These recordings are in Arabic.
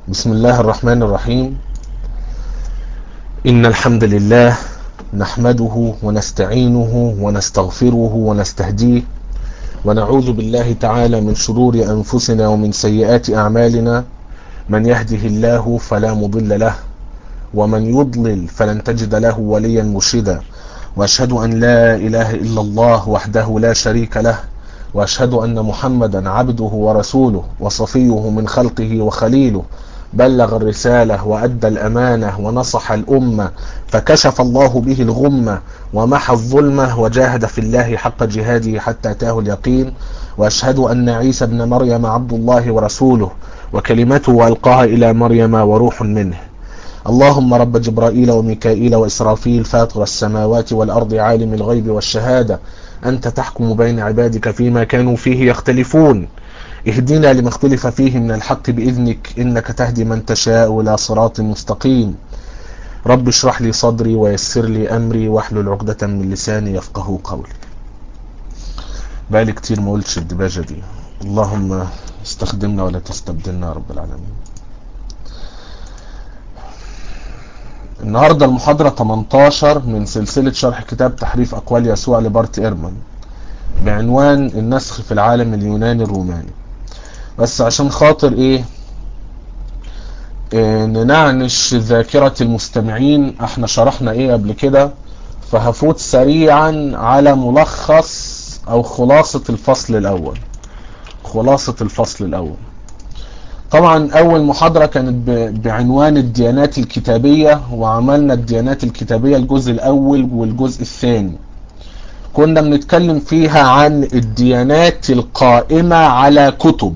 بسم الله الرحمن الرحيم. إن الحمد لله نحمده ونستعينه ونستغفره ونستهديه ونعوذ بالله تعالى من شرور أنفسنا ومن سيئات أعمالنا. من يهده الله فلا مضل له ومن يضلل فلن تجد له وليا مرشدا، وأشهد أن لا إله إلا الله وحده لا شريك له، وأشهد أن محمدا عبده ورسوله وصفيه من خلقه وخليله، بلغ الرسالة وأدى الأمانة ونصح الأمة، فكشف الله به الغمة ومحى الظلمة وجاهد في الله حق جهاده حتى أتاه اليقين. وأشهد أن عيسى ابن مريم عبد الله ورسوله وكلمته ألقاها إلى مريم وروح منه. اللهم رب جبرائيل وميكائيل وإسرافيل فاطر السماوات والأرض عالم الغيب والشهادة، أنت تحكم بين عبادك فيما كانوا فيه يختلفون، اهدنا لما اختلف فيه من الحق بإذنك إنك تهدي من تشاء إلى صراط مستقيم. رب اشرح لي صدري ويسر لي أمري واحلل عقدة من لساني يفقه قولي. بقالي كتير ما قلتش الدباجة دي، اللهم استخدمنا ولا تستبدلنا يا رب العالمين. النهاردة المحاضرة 18 من سلسلة شرح كتاب تحريف أقوال يسوع لبارت إيرمان بعنوان النسخ في العالم اليوناني الروماني. بس عشان خاطر ننعنش ذاكرة المستمعين، احنا شرحنا قبل كده، فهفوت سريعا على ملخص او خلاصة الفصل الاول. طبعا اول محاضرة كانت بعنوان الديانات الكتابية، وعملنا الديانات الكتابية الجزء الاول والجزء الثاني. كنا بنتكلم فيها عن الديانات القائمة على كتب،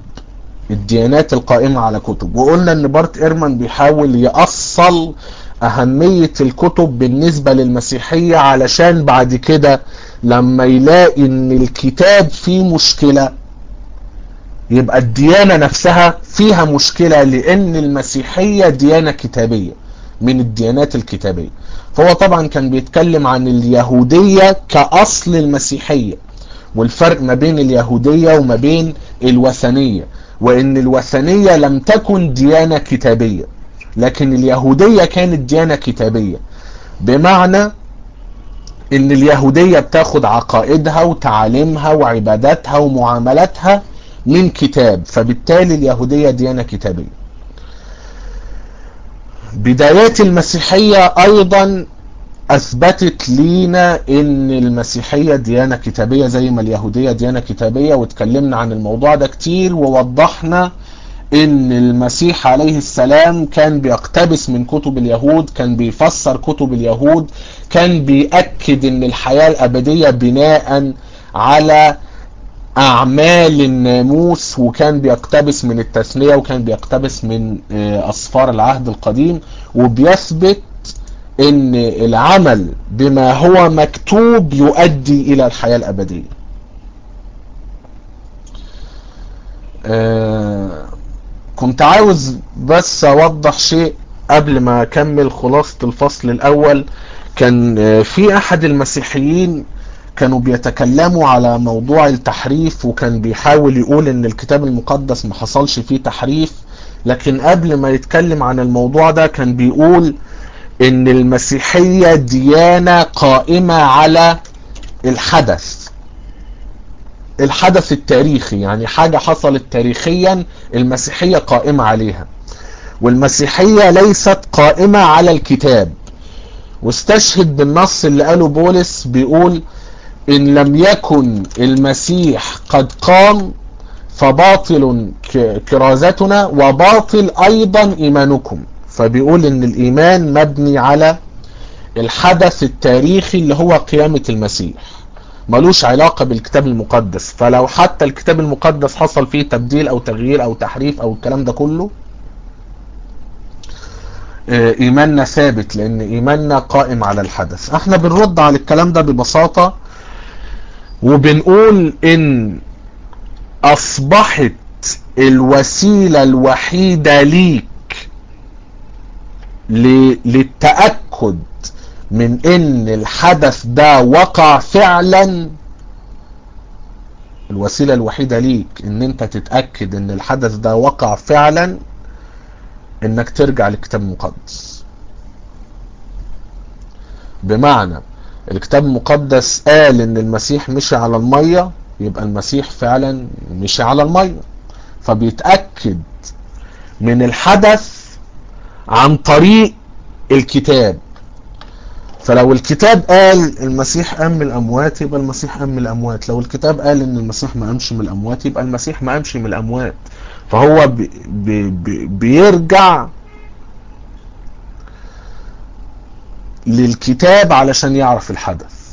وقلنا ان بارت إيرمان بيحاول يأصل اهمية الكتب بالنسبة للمسيحية، علشان بعد كده لما يلاقي ان الكتاب فيه مشكلة يبقى الديانة نفسها فيها مشكلة، لان المسيحية ديانة كتابية من الديانات الكتابية. فهو طبعا كان بيتكلم عن اليهودية كأصل المسيحية، والفرق ما بين اليهودية وما بين الوثنية، وان الوثنية لم تكن ديانة كتابية لكن اليهودية كانت ديانة كتابية، بمعنى ان اليهودية بتاخد عقائدها وتعاليمها وعباداتها ومعاملاتها من كتاب، فبالتالي اليهودية ديانة كتابية. بدايات المسيحية ايضا اثبتت لينا ان المسيحية ديانة كتابية زي ما اليهودية ديانة كتابية، واتكلمنا عن الموضوع ده كتير، ووضحنا ان المسيح عليه السلام كان بيقتبس من كتب اليهود، كان بيفسر كتب اليهود، كان بيأكد ان الحياة الابدية بناء على اعمال الناموس، وكان بيقتبس من التثنية، وكان بيقتبس من اسفار العهد القديم، وبيثبت ان العمل بما هو مكتوب يؤدي الى الحياة الابدية. كنت عاوز بس اوضح شيء قبل ما اكمل خلاصة الفصل الاول. كان في احد المسيحيين كانوا بيتكلموا على موضوع التحريف، وكان بيحاول يقول ان الكتاب المقدس ما حصلش فيه تحريف، لكن قبل ما يتكلم عن الموضوع ده كان بيقول ان المسيحية ديانة قائمة على الحدث التاريخي، يعني حاجة حصلت تاريخيا المسيحية قائمة عليها، والمسيحية ليست قائمة على الكتاب. واستشهد بالنص اللي قاله بولس، بيقول ان لم يكن المسيح قد قام فباطل كرازتنا وباطل ايضا ايمانكم. فبيقول ان الايمان مبني على الحدث التاريخي اللي هو قيامة المسيح، ملوش علاقة بالكتاب المقدس. فلو حتى الكتاب المقدس حصل فيه تبديل او تغيير او تحريف او الكلام ده كله، ايماننا ثابت، لان ايماننا قائم على الحدث. احنا بنرد على الكلام ده ببساطة، وبنقول ان اصبحت الوسيلة الوحيدة ليك للتأكد من ان الحدث ده وقع فعلا، الوسيلة الوحيدة ليك ان انت تتأكد ان الحدث ده وقع فعلا، انك ترجع للكتاب المقدس. بمعنى الكتاب المقدس قال ان المسيح مشي على المية، يبقى المسيح فعلا مشي على المية، فبيتأكد من الحدث عن طريق الكتاب. فلو الكتاب قال المسيح قام من الاموات يبقى المسيح قام من الاموات، لو الكتاب قال ان المسيح ما قامش من الاموات يبقى المسيح ما قامش من الاموات. فهو بيرجع للكتاب علشان يعرف الحدث.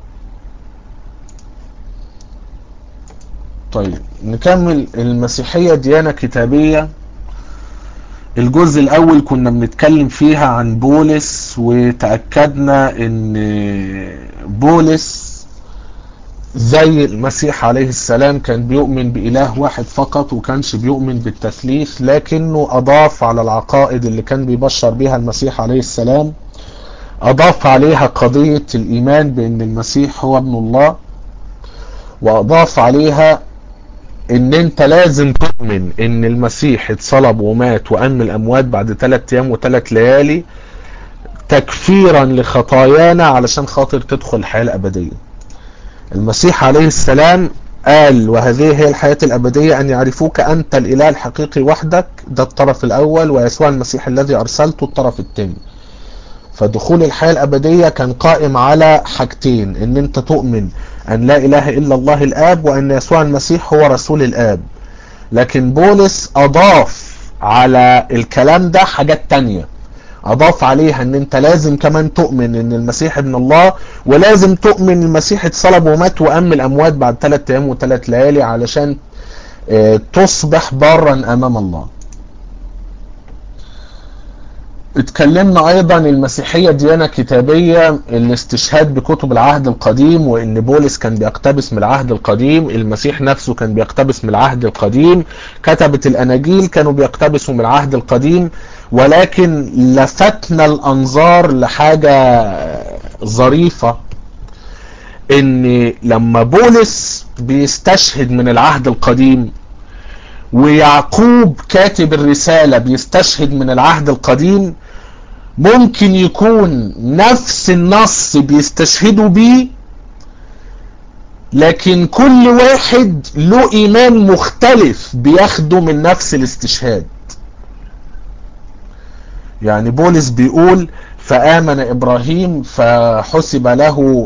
طيب نكمل. المسيحية ديانة كتابية. الجزء الاول كنا بنتكلم فيها عن بولس، وتأكدنا ان بولس زي المسيح عليه السلام كان بيؤمن بإله واحد فقط، وكانش بيؤمن بالتثليث، لكنه أضاف على العقائد اللي كان بيبشر بها المسيح عليه السلام، أضاف عليها قضية الإيمان بأن المسيح هو ابن الله، وأضاف عليها ان انت لازم تؤمن ان المسيح اتصلب ومات وقام من الاموات بعد 3 ايام و3 ليالي تكفيرا لخطايانا علشان خاطر تدخل الحياة الابدية. المسيح عليه السلام قال وهذه هي الحياة الابدية ان يعرفوك انت الاله الحقيقي وحدك، ده الطرف الاول، ويسوع المسيح الذي ارسلته الطرف الثاني. فدخول الحياة الابدية كان قائم على حاجتين، ان انت تؤمن ان لا اله الا الله الاب، وان يسوع المسيح هو رسول الاب. لكن بولس اضاف على الكلام ده حاجات تانية، اضاف عليها ان انت لازم كمان تؤمن ان المسيح ابن الله، ولازم تؤمن المسيح اتصلب ومات وقام من الاموات بعد 3 ايام و3 ليالي علشان تصبح بارا امام الله. اتكلمنا ايضا المسيحية ديانة كتابية، الاستشهاد بكتب العهد القديم، وان بولس كان بيقتبس من العهد القديم، المسيح نفسه كان بيقتبس من العهد القديم، كتبة الاناجيل كانوا بيقتبسوا من العهد القديم. ولكن لفتنا الانظار لحاجة ظريفة، ان لما بولس بيستشهد من العهد القديم، ويعقوب كاتب الرسالة بيستشهد من العهد القديم، ممكن يكون نفس النص بيستشهدوا بيه، لكن كل واحد له ايمان مختلف بياخده من نفس الاستشهاد. يعني بولس بيقول فآمن إبراهيم فحسب له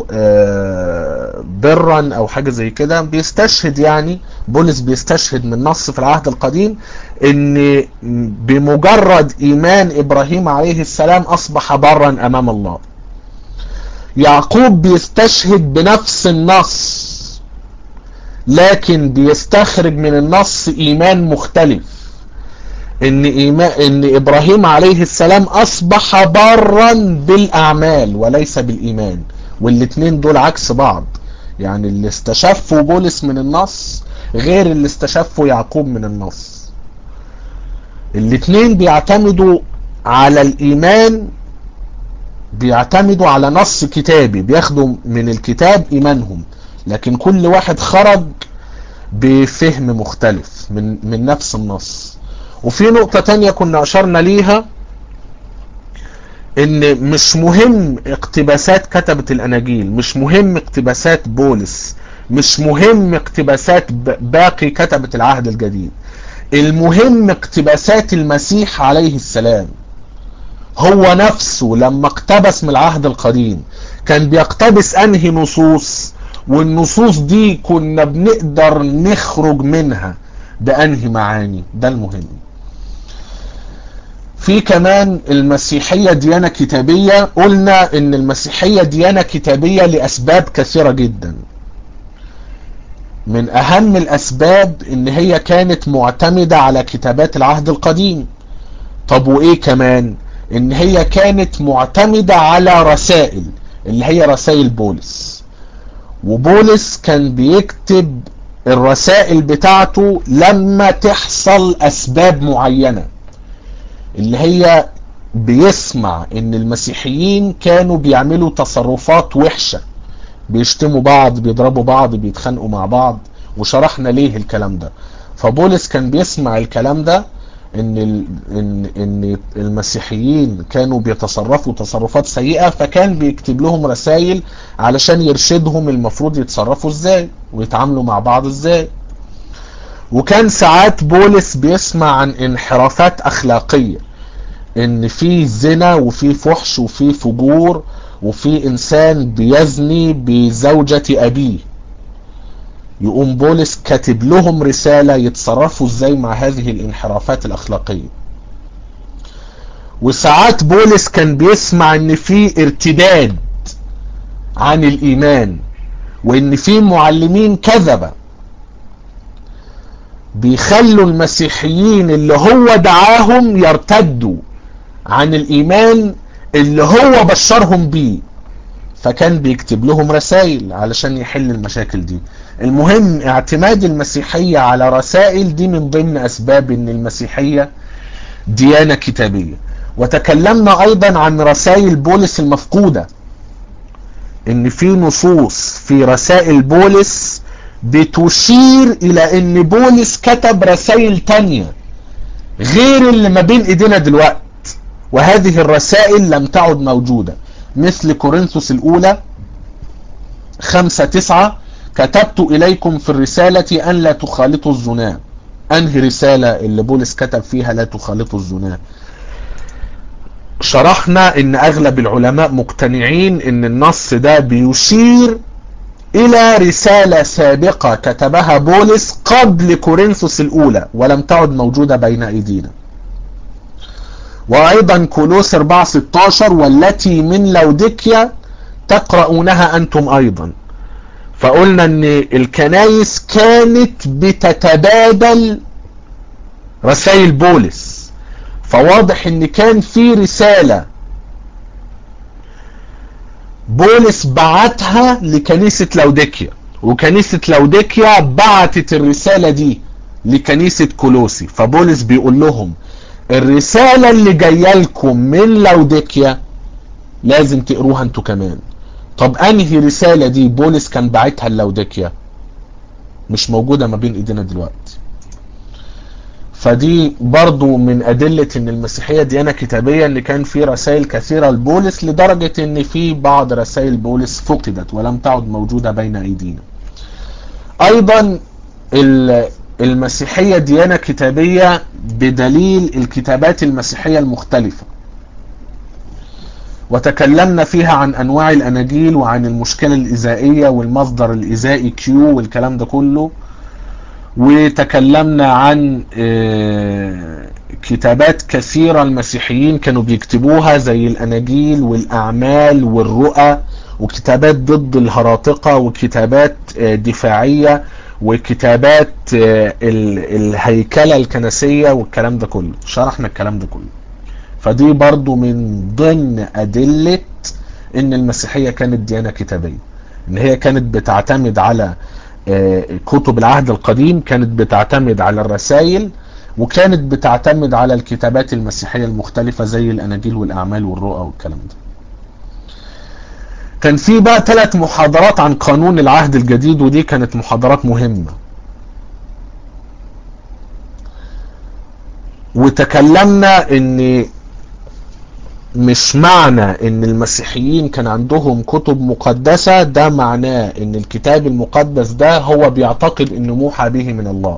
برا أو حاجة زي كده، بيستشهد، يعني بولس بيستشهد من نص في العهد القديم ان بمجرد إيمان إبراهيم عليه السلام أصبح برا أمام الله. يعقوب بيستشهد بنفس النص، لكن بيستخرج من النص إيمان مختلف، ان ابراهيم عليه السلام اصبح بارا بالاعمال وليس بالايمان، والاتنين دول عكس بعض. يعني اللي استشفوا بولس من النص غير اللي استشفوا يعقوب من النص. الاتنين بيعتمدوا على الايمان، بيعتمدوا على نص كتابي، بياخدوا من الكتاب ايمانهم، لكن كل واحد خرج بفهم مختلف من نفس النص. وفي نقطة تانية كنا اشرنا ليها، ان مش مهم اقتباسات كتبة الاناجيل، مش مهم اقتباسات بولس، مش مهم اقتباسات باقي كتبة العهد الجديد، المهم اقتباسات المسيح عليه السلام. هو نفسه لما اقتبس من العهد القديم كان بيقتبس انهي نصوص، والنصوص دي كنا بنقدر نخرج منها بانهي معاني، ده المهم. في كمان المسيحية ديانة كتابية. قلنا ان المسيحية ديانة كتابية لاسباب كثيرة جدا. من اهم الاسباب ان هي كانت معتمدة على كتابات العهد القديم. طب وايه كمان؟ ان هي كانت معتمدة على رسائل، اللي هي رسائل بولس. وبولس كان بيكتب الرسائل بتاعته لما تحصل اسباب معينة، اللي هي بيسمع ان المسيحيين كانوا بيعملوا تصرفات وحشة، بيشتموا بعض، بيضربوا بعض، بيتخانقوا مع بعض، وشرحنا ليه الكلام ده. فبولس كان بيسمع الكلام ده، ان المسيحيين كانوا بيتصرفوا تصرفات سيئة، فكان بيكتب لهم رسائل علشان يرشدهم المفروض يتصرفوا ازاي ويتعاملوا مع بعض ازاي. وكان ساعات بولس بيسمع عن انحرافات اخلاقية، ان في زنا وفي فحش وفي فجور وفي انسان بيزني بزوجة ابيه، يقوم بولس كاتب لهم رسالة يتصرفوا ازاي مع هذه الانحرافات الاخلاقية. وساعات بولس كان بيسمع ان في ارتداد عن الايمان، وان في معلمين كذبة بيخلوا المسيحيين اللي هو دعاهم يرتدوا عن الايمان اللي هو بشرهم بيه، فكان بيكتب لهم رسائل علشان يحل المشاكل دي. المهم اعتماد المسيحية على رسائل دي من ضمن اسباب ان المسيحية ديانة كتابية. وتكلمنا ايضا عن رسائل بولس المفقودة، ان في نصوص في رسائل بولس بتشير الى ان بولس كتب رسائل تانية غير اللي ما بين ايدينا دلوقتي، وهذه الرسائل لم تعد موجودة، مثل كورنثوس الاولى 5:9 كتبت اليكم في الرسالة ان لا تخالطوا الزنا. انهي رسالة اللي بولس كتب فيها لا تخالطوا الزنا؟ شرحنا ان اغلب العلماء مقتنعين ان النص ده بيشير الى رسالة سابقة كتبها بولس قبل كورنثوس الاولى ولم تعد موجودة بين ايدينا. وايضا كولوس 4:16 والتي من لوديكيا تقرؤونها انتم ايضا. فقلنا ان الكنائس كانت بتتبادل رسائل بولس، فواضح ان كان في رسالة بولس بعتها لكنيسة لوديكيا، وكنيسة لوديكيا بعتت الرسالة دي لكنيسة كولوسي، فبولس بيقول لهم الرسالة اللي جاية لكم من لوديكيا لازم تقروها انتوا كمان. طب انهي رسالة دي بولس كان باعتها للوديكيا؟ مش موجودة ما بين ايدينا دلوقتي. فدي برضو من ادلة ان المسيحية ديانة كتابية، ان كان في رسائل كثيرة لبولس لدرجة ان في بعض رسائل بولس فقدت ولم تعد موجودة بين ايدينا. ايضا المسيحية ديانة كتابية بدليل الكتابات المسيحية المختلفة، وتكلمنا فيها عن انواع الاناجيل وعن المشكلة الإزائية والمصدر الإزائي كيو والكلام ده كله. وتكلمنا عن كتابات كثيرة المسيحيين كانوا بيكتبوها زي الاناجيل والاعمال والرؤى، وكتابات ضد الهراطقة، وكتابات دفاعية، وكتابات الهيكلة الكنسية والكلام ده كله. شرحنا الكلام ده كله. فدي برضو من ضمن أدلة ان المسيحية كانت ديانة كتابية، ان هي كانت بتعتمد على كتب العهد القديم، كانت بتعتمد على الرسائل، وكانت بتعتمد على الكتابات المسيحية المختلفة زي الاناجيل والاعمال والرؤى والكلام ده. كان في بقى 3 محاضرات عن قانون العهد الجديد، ودي كانت محاضرات مهمة. وتكلمنا ان مش معنى ان المسيحيين كان عندهم كتب مقدسة ده معناه ان الكتاب المقدس ده هو بيعتقد انه موحى به من الله،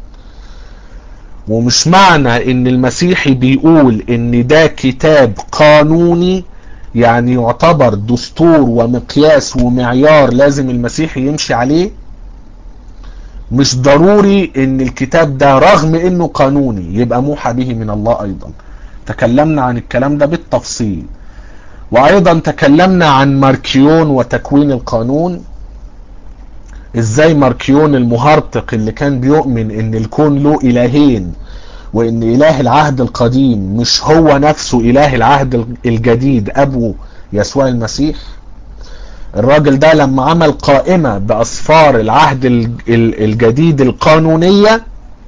ومش معنى ان المسيحي بيقول ان ده كتاب قانوني يعني يعتبر دستور ومقياس ومعيار لازم المسيحي يمشي عليه، مش ضروري ان الكتاب ده رغم انه قانوني يبقى موحى به من الله ايضا. تكلمنا عن الكلام ده بالتفصيل. وايضا تكلمنا عن ماركيون وتكوين القانون، ازاي ماركيون المهرطق اللي كان بيؤمن ان الكون له الهين، وان اله العهد القديم مش هو نفسه اله العهد الجديد ابو يسوع المسيح. الراجل ده لما عمل قائمة باسفار العهد الجديد القانونية،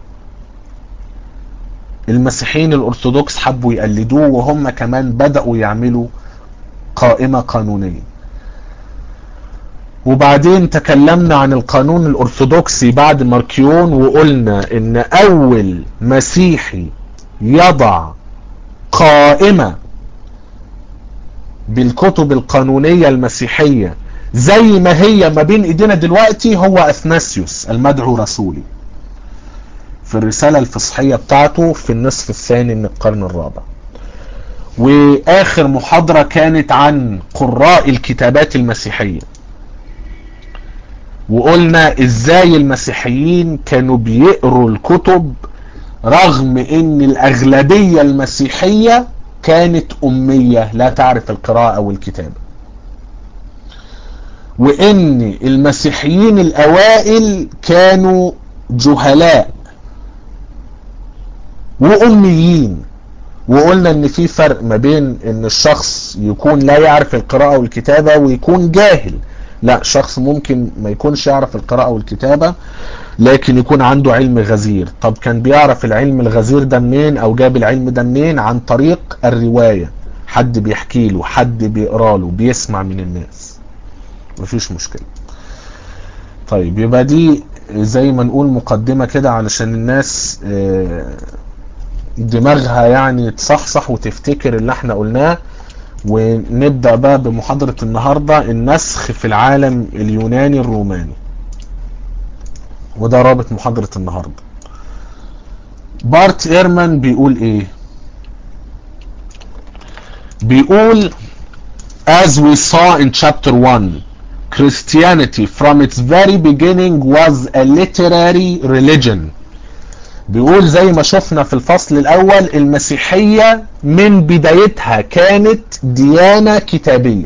المسيحيين الارثوذكس حبوا يقلدوه، وهم كمان بدأوا يعملوا قائمة قانونية. وبعدين تكلمنا عن القانون الارثوذكسي بعد ماركيون، وقلنا ان اول مسيحي يضع قائمة بالكتب القانونية المسيحية زي ما هي ما بين ايدينا دلوقتي هو اثناسيوس المدعو رسولي في الرسالة الفصحية بتاعته في النصف الثاني من القرن الرابع. واخر محاضرة كانت عن قراء الكتابات المسيحية، وقلنا ازاي المسيحيين كانوا بيقروا الكتب رغم ان الاغلبية المسيحية كانت امية لا تعرف القراءة والكتابة، وان المسيحيين الاوائل كانوا جهلاء واميين. وقلنا ان في فرق ما بين ان الشخص يكون لا يعرف القراءة والكتابة ويكون جاهل. لا، شخص ممكن ما يكونش يعرف القراءة والكتابة لكن يكون عنده علم غزير. طب كان بيعرف العلم الغزير ده منين او جاب العلم ده منين؟ عن طريق الرواية، حد بيحكي له، حد بيقرا له، بيسمع من الناس. مفيش مشكلة. طيب يبقى دي زي ما نقول مقدمة كده علشان الناس دماغها يعني تصحصح وتفتكر اللي احنا قلناه. ونبدأ بقى بمحاضرة النهاردة، النسخ في العالم اليوناني الروماني، وده رابط محاضرة النهاردة. بارت ايرمان بيقول ايه؟ بيقول as we saw in chapter 1, Christianity from its very beginning was a literary religion. بيقول زي ما شفنا في الفصل الاول، المسيحية من بدايتها كانت ديانة كتابية.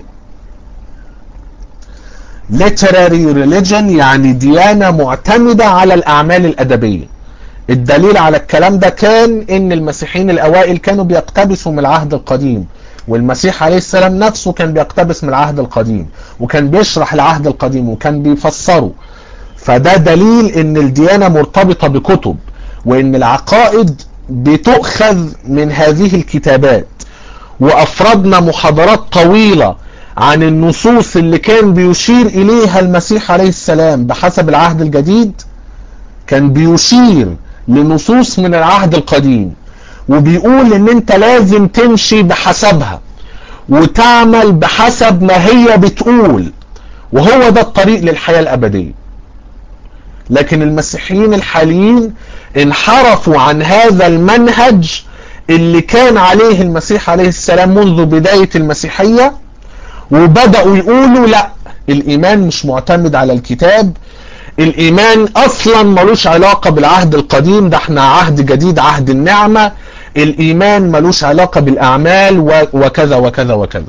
literary religion يعني ديانة معتمدة على الاعمال الادبية. الدليل على الكلام ده كان ان المسيحيين الاوائل كانوا بيقتبسوا من العهد القديم، والمسيح عليه السلام نفسه كان بيقتبس من العهد القديم وكان بيشرح العهد القديم وكان بيفسره. فده دليل ان الديانة مرتبطة بكتب، وان العقائد بتؤخذ من هذه الكتابات. وافردنا محاضرات طويلة عن النصوص اللي كان بيشير اليها المسيح عليه السلام بحسب العهد الجديد. كان بيشير لنصوص من العهد القديم وبيقول ان انت لازم تمشي بحسبها وتعمل بحسب ما هي بتقول، وهو ده الطريق للحياة الابدية. لكن المسيحيين الحاليين انحرفوا عن هذا المنهج اللي كان عليه المسيح عليه السلام منذ بداية المسيحية، وبدأوا يقولوا لا، الإيمان مش معتمد على الكتاب، الإيمان أصلا ملوش علاقة بالعهد القديم، ده احنا عهد جديد، عهد النعمة، الإيمان ملوش علاقة بالأعمال وكذا وكذا وكذا.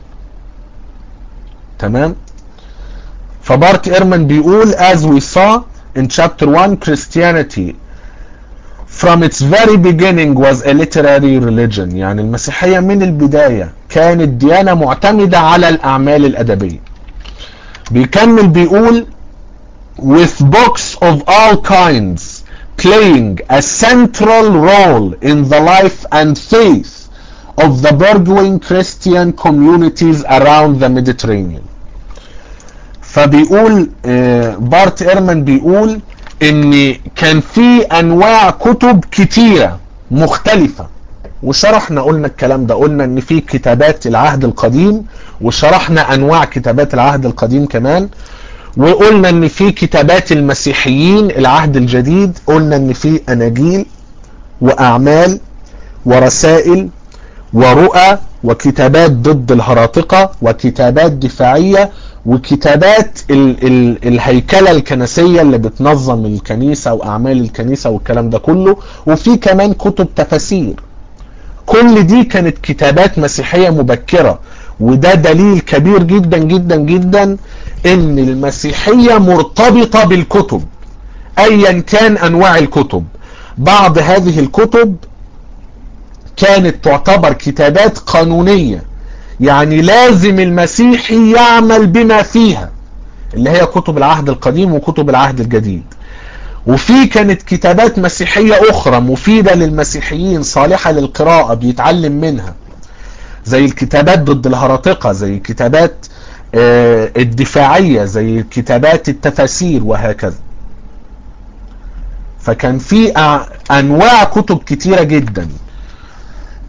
تمام؟ فبارت إيرمان بيقول as we saw in chapter 1, Christianity from its very beginning was a literary religion. يعني المسيحية من البداية كانت ديانة معتمدة على الأعمال الأدبية. بيكمل بيقول with books of all kinds playing a central role in the life and faith of the burgeoning Christian communities around the Mediterranean. فبيقول بارت إيرمان بيقول ان كان في انواع كتب كتيرة مختلفة، وشرحنا قلنا الكلام ده، قلنا ان في كتابات العهد القديم وشرحنا انواع كتابات العهد القديم كمان، وقلنا ان في كتابات المسيحيين العهد الجديد، قلنا ان في اناجيل واعمال ورسائل ورؤى وكتابات ضد الهراطقة وكتابات دفاعية وكتابات الهيكلة الكنسية اللي بتنظم الكنيسة واعمال الكنيسة والكلام ده كله، وفي كمان كتب تفاسير. كل دي كانت كتابات مسيحية مبكرة، وده دليل كبير جدا جدا جدا ان المسيحية مرتبطة بالكتب ايا كان انواع الكتب. بعض هذه الكتب كانت تعتبر كتابات قانونية، يعني لازم المسيحي يعمل بما فيها، اللي هي كتب العهد القديم وكتب العهد الجديد. وفي كانت كتابات مسيحية اخرى مفيدة للمسيحيين صالحة للقراءة بيتعلم منها، زي الكتابات ضد الهراطقة، زي الكتابات الدفاعية، زي كتابات التفاسير وهكذا. فكان في انواع كتب كتيرة جدا.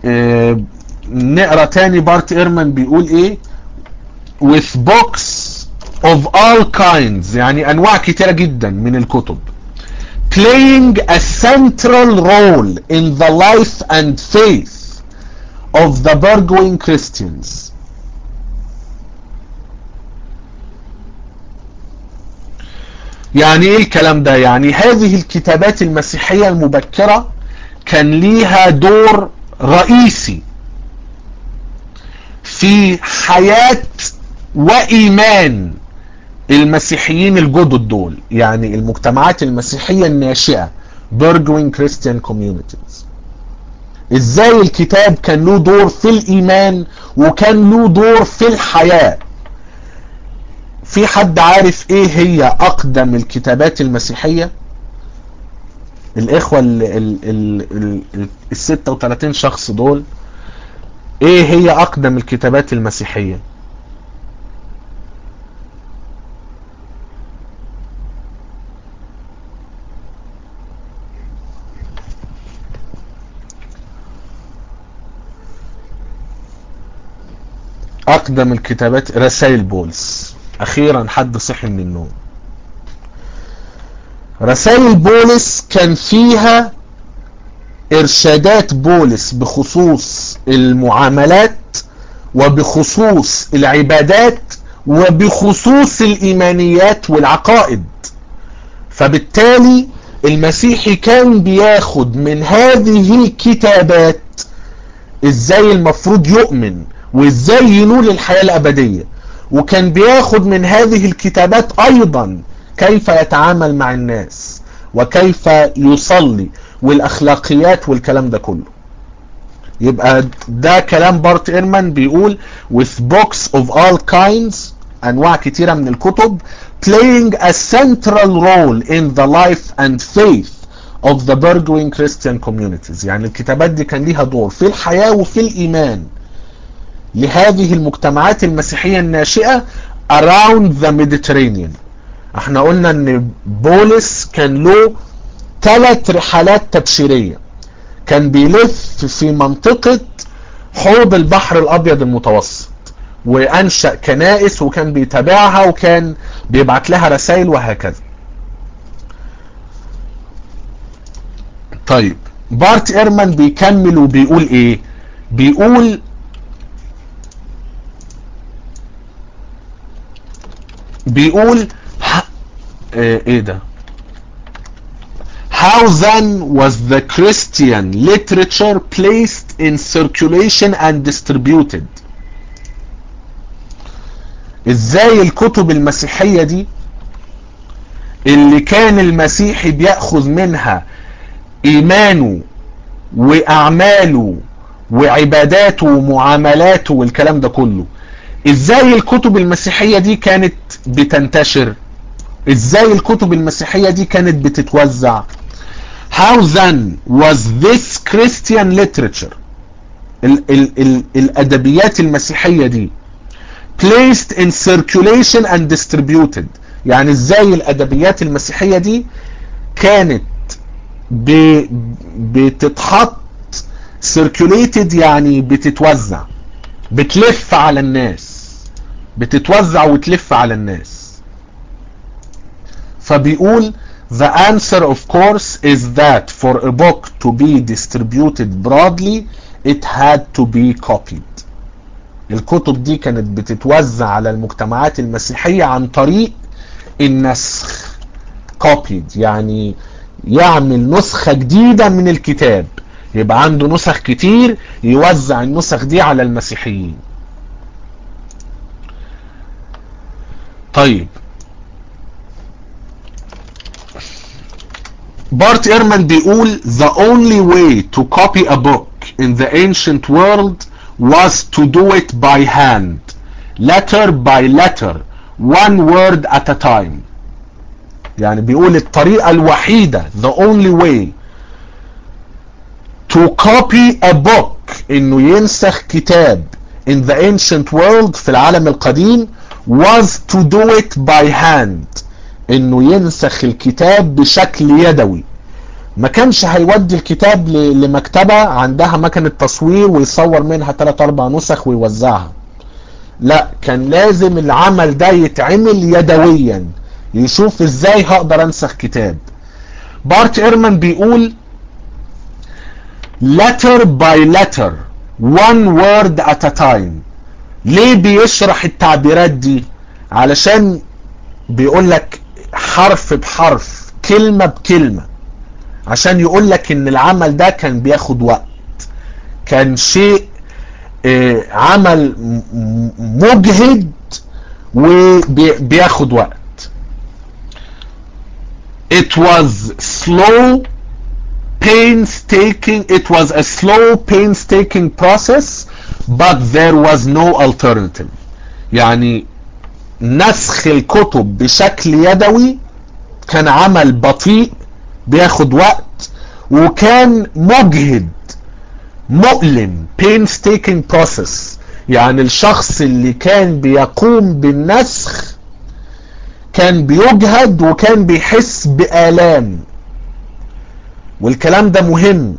نقرا تاني بارت ايرمان بيقول ايه. with books of all kinds، يعني انواع كتيرة جدا من الكتب، playing a central role in the life and faith of the burgeoning Christians. يعني ايه الكلام ده؟ يعني هذه الكتابات المسيحية المبكرة كان ليها دور رئيسي في حياة وإيمان المسيحيين الجدد دول، يعني المجتمعات المسيحية الناشئة burgeoning Christian communities. ازاي الكتاب كان له دور في الإيمان وكان له دور في الحياة. في حد عارف ايه هي أقدم الكتابات المسيحية؟ الإخوة ال 36 شخص دول، ايه هي أقدم الكتابات المسيحية؟ أقدم الكتابات رسائل بولس. أخيرا حد صحي من النوم. رسائل بولس كان فيها إرشادات بولس بخصوص المعاملات وبخصوص العبادات وبخصوص الإيمانيات والعقائد. فبالتالي المسيحي كان بياخد من هذه الكتابات ازاي المفروض يؤمن وازاي ينول الحياة الأبدية، وكان بياخد من هذه الكتابات أيضا كيف يتعامل مع الناس وكيف يصلي والأخلاقيات والكلام ده كله. يبقى ده كلام بارت إيرمان بيقول with books of all kinds، أنواع كتيرة من الكتب، playing a central role in the life and faith of the burgeoning Christian communities. يعني الكتابات دي كان ليها دور في الحياة وفي الإيمان لهذه المجتمعات المسيحية الناشئة around the Mediterranean. احنا قلنا ان بولس كان له 3 رحلات تبشيرية، كان بيلف في منطقة حوض البحر الأبيض المتوسط وأنشأ كنائس وكان بيتابعها وكان بيبعت لها رسائل وهكذا. طيب بارت إيرمان بيكمل وبيقول ايه؟ بيقول ايه ده؟ How then was the Christian literature placed in circulation and distributed؟ ازاي الكتب المسيحية دي اللي كان المسيحي بيأخذ منها ايمانه واعماله وعباداته ومعاملاته والكلام ده كله، ازاي الكتب المسيحية دي كانت بتنتشر؟ ازاي الكتب المسيحية دي كانت بتتوزع؟ How then was this Christian literature، الأدبيات المسيحية دي placed in circulation and distributed؟ يعني ازاي الأدبيات المسيحية دي كانت بتتحط circulated، يعني بتتوزع، بتلف على الناس، بتتوزع وتلف على الناس. فبيقول the answer of course is that for a book to be distributed broadly it had to be copied. الكتب دي كانت بتتوزع على المجتمعات المسيحية عن طريق النسخ. copied يعني يعمل نسخة جديدة من الكتاب، يبقى عنده نسخ كتير يوزع النسخ دي على المسيحيين. طيب بارت إيرمان بيقول the only way to copy a book in the ancient world was to do it by hand, letter by letter, one word at a time. يعني بيقول الطريقة الوحيدة the only way to copy a book انه ينسخ كتاب in the ancient world في العالم القديم was to do it by hand، انه ينسخ الكتاب بشكل يدوي. ما كانش هيودي الكتاب لمكتبة عندها مكنة تصوير ويصور منها 3-4 نسخ ويوزعها. لا، كان لازم العمل ده يتعمل يدويا، يشوف ازاي هقدر انسخ كتاب. بارت ايرمان بيقول letter by letter one word at a time. ليه بيشرح التعبيرات دي؟ علشان بيقول لك حرف بحرف، كلمة بكلمة، عشان يقول لك ان العمل ده كان بياخد وقت، كان شيء عمل مجهد وبياخد وقت. It was a slow painstaking process but there was no alternative. يعني نسخ الكتب بشكل يدوي كان عمل بطيء بياخد وقت وكان مجهد مؤلم. painstaking process يعني الشخص اللي كان بيقوم بالنسخ كان بيجهد وكان بيحس بآلام. والكلام ده مهم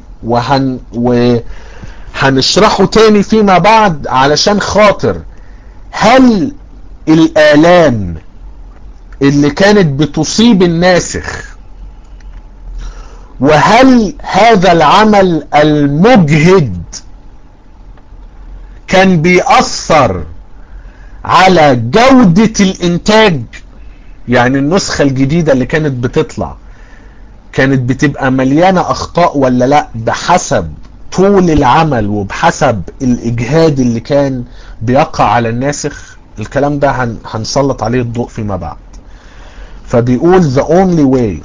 وهنشرحه تاني فيما بعد، علشان خاطر هل الآلام اللي كانت بتصيب الناسخ وهل هذا العمل المجهد كان بيأثر على جودة الإنتاج؟ يعني النسخة الجديدة اللي كانت بتطلع كانت بتبقى مليانة أخطاء ولا لا، بحسب طول العمل وبحسب الإجهاد اللي كان بيقع على الناسخ. الكلام ده هنسلط عليه الضوء فيما بعد. فبيقول the only way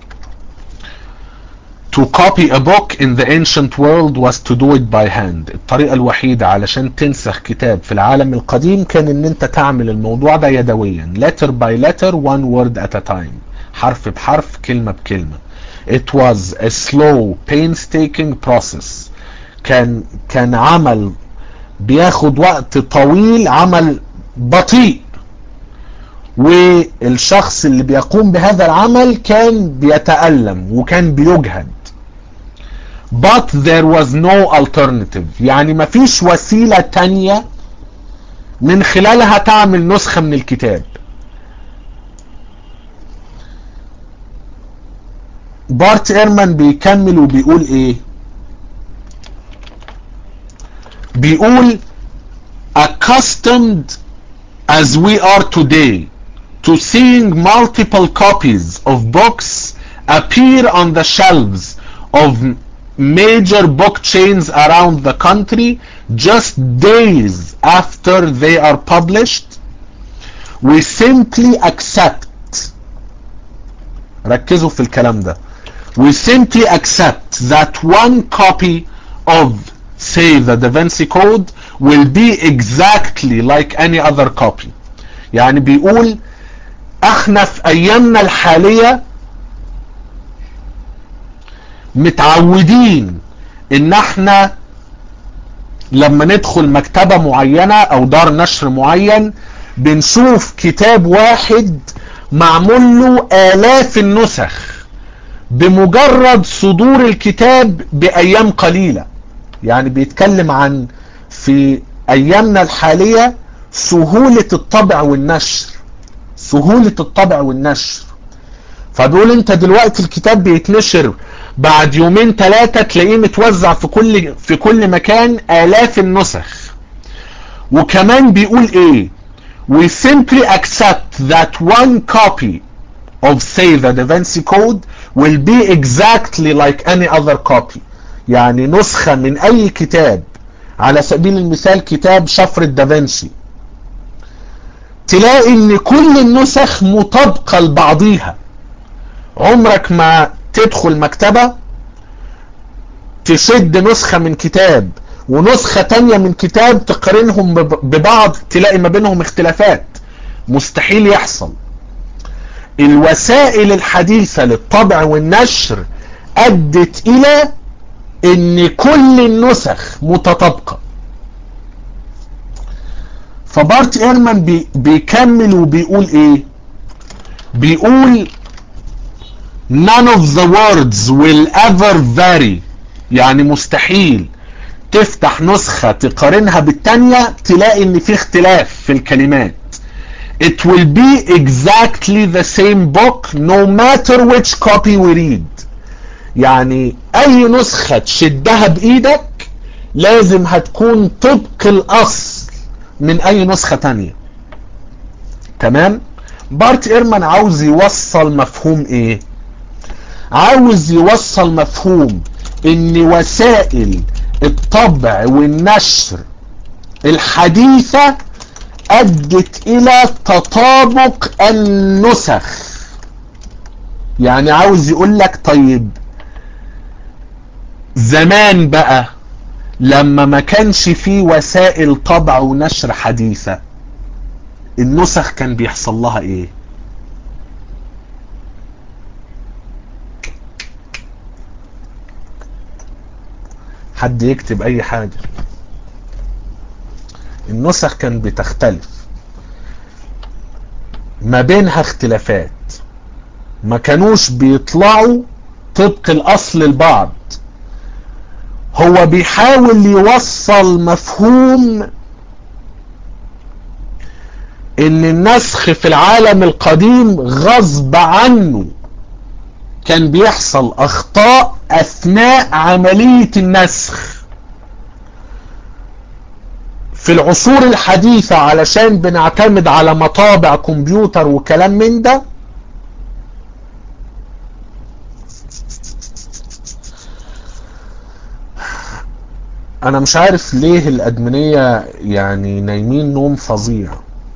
to copy a book in the ancient world was to do it by hand. الطريقة الوحيدة علشان تنسخ كتاب في العالم القديم كان ان انت تعمل الموضوع ده يدويا، letter by letter one word at a time، حرف بحرف كلمة بكلمة. It was a slow painstaking process. كان عمل بياخد وقت طويل، عمل بطيء، والشخص اللي بيقوم بهذا العمل كان بيتألم وكان بيجهد. But there was no alternative، يعني مفيش وسيلة تانية من خلالها تعمل نسخة من الكتاب. بارت ايرمان بيكمل وبيقول ايه؟ بيقول accustomed as we are today to seeing multiple copies of books appear on the shelves of major book chains around the country just days after they are published, we simply accept. ركزوا في الكلام ده. We simply accept that one copy of, say, the Da Vinci Code will be exactly like any other copy. يعني بيقول احنا في ايامنا الحالية متعودين ان احنا لما ندخل مكتبة معينة او دار نشر معين بنشوف كتاب واحد معمول له آلاف النسخ بمجرد صدور الكتاب بأيام قليلة. يعني بيتكلم عن في أيامنا الحالية سهولة الطبع والنشر، سهولة الطبع والنشر. فبيقول انت دلوقتي الكتاب بيتنشر بعد 2-3 تلاقيه متوزع في كل مكان آلاف النسخ. وكمان بيقول ايه؟ we simply accept that one copy of, say, the Da Vinci Code will be exactly like any other copy. يعني نسخة من اي كتاب، على سبيل المثال كتاب شفرة دافنشي، تلاقي ان كل النسخ مطابقة لبعضيها. عمرك ما تدخل مكتبة تشد نسخة من كتاب ونسخة تانية من كتاب تقارنهم ببعض تلاقي ما بينهم اختلافات، مستحيل يحصل. الوسائل الحديثة للطبع والنشر ادت الى ان كل النسخ متطابقة. فبارت ايرمان بيكمل وبيقول ايه؟ بيقول none of the words will ever vary، يعني مستحيل تفتح نسخة تقارنها بالتانية تلاقي ان في اختلاف في الكلمات. it will be exactly the same book no matter which copy we read. يعني اي نسخة تشدها بايدك لازم هتكون طبق الاصل من اي نسخة تانية. تمام. بارت ايرمان عاوز يوصل مفهوم ايه؟ عاوز يوصل مفهوم ان وسائل الطبع والنشر الحديثة ادت الى تطابق النسخ. يعني عاوز يقول لك طيب زمان بقى لما ما كانش فيه وسائل طبع ونشر حديثة النسخ كان بيحصل لها ايه؟ حد يكتب اي حاجة. النسخ كان بتختلف، ما بينها اختلافات، ما كانوش بيطلعوا طبق الاصل لبعض. هو بيحاول يوصل مفهوم ان النسخ في العالم القديم غصب عنه كان بيحصل اخطاء اثناء عملية النسخ. في العصور الحديثة علشان بنعتمد على مطابع كمبيوتر وكلام من ده، انا مش عارف ليه الادمنية يعني نايمين نوم فظيع.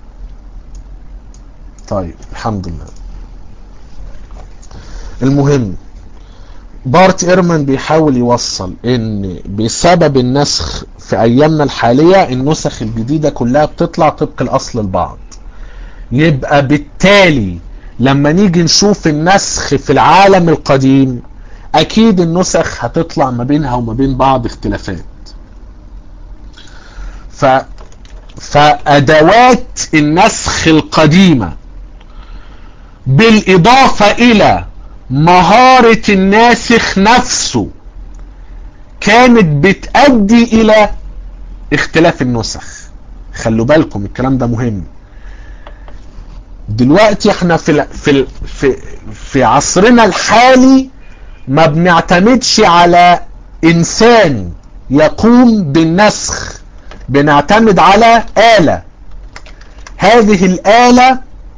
طيب الحمد لله. المهم بارت ايرمان بيحاول يوصل ان بسبب النسخ في ايامنا الحالية النسخ الجديدة كلها بتطلع طبق الاصل لبعض. يبقى بالتالي لما نيجي نشوف النسخ في العالم القديم اكيد النسخ هتطلع ما بينها وما بين بعض اختلافات. فادوات النسخ القديمة بالاضافة الى مهارة الناسخ نفسه كانت بتؤدي الى اختلاف النسخ. خلوا بالكم الكلام ده مهم. دلوقتي احنا في عصرنا الحالي ما بنعتمدش على انسان يقوم بالنسخ، بنعتمد على آلة. هذه الآلة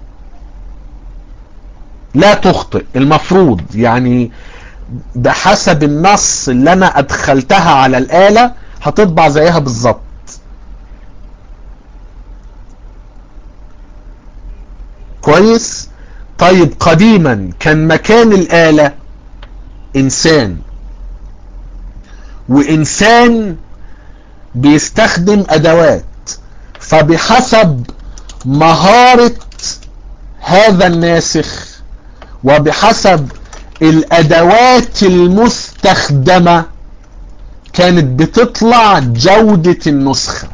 لا تخطئ المفروض، يعني بحسب النص اللي انا ادخلتها على الآلة هتطبع زيها بالظبط. كويس. طيب قديما كان مكان الآلة انسان، وانسان بيستخدم ادوات، فبحسب مهارة هذا الناسخ وبحسب الادوات المستخدمة كانت بتطلع جودة النسخة.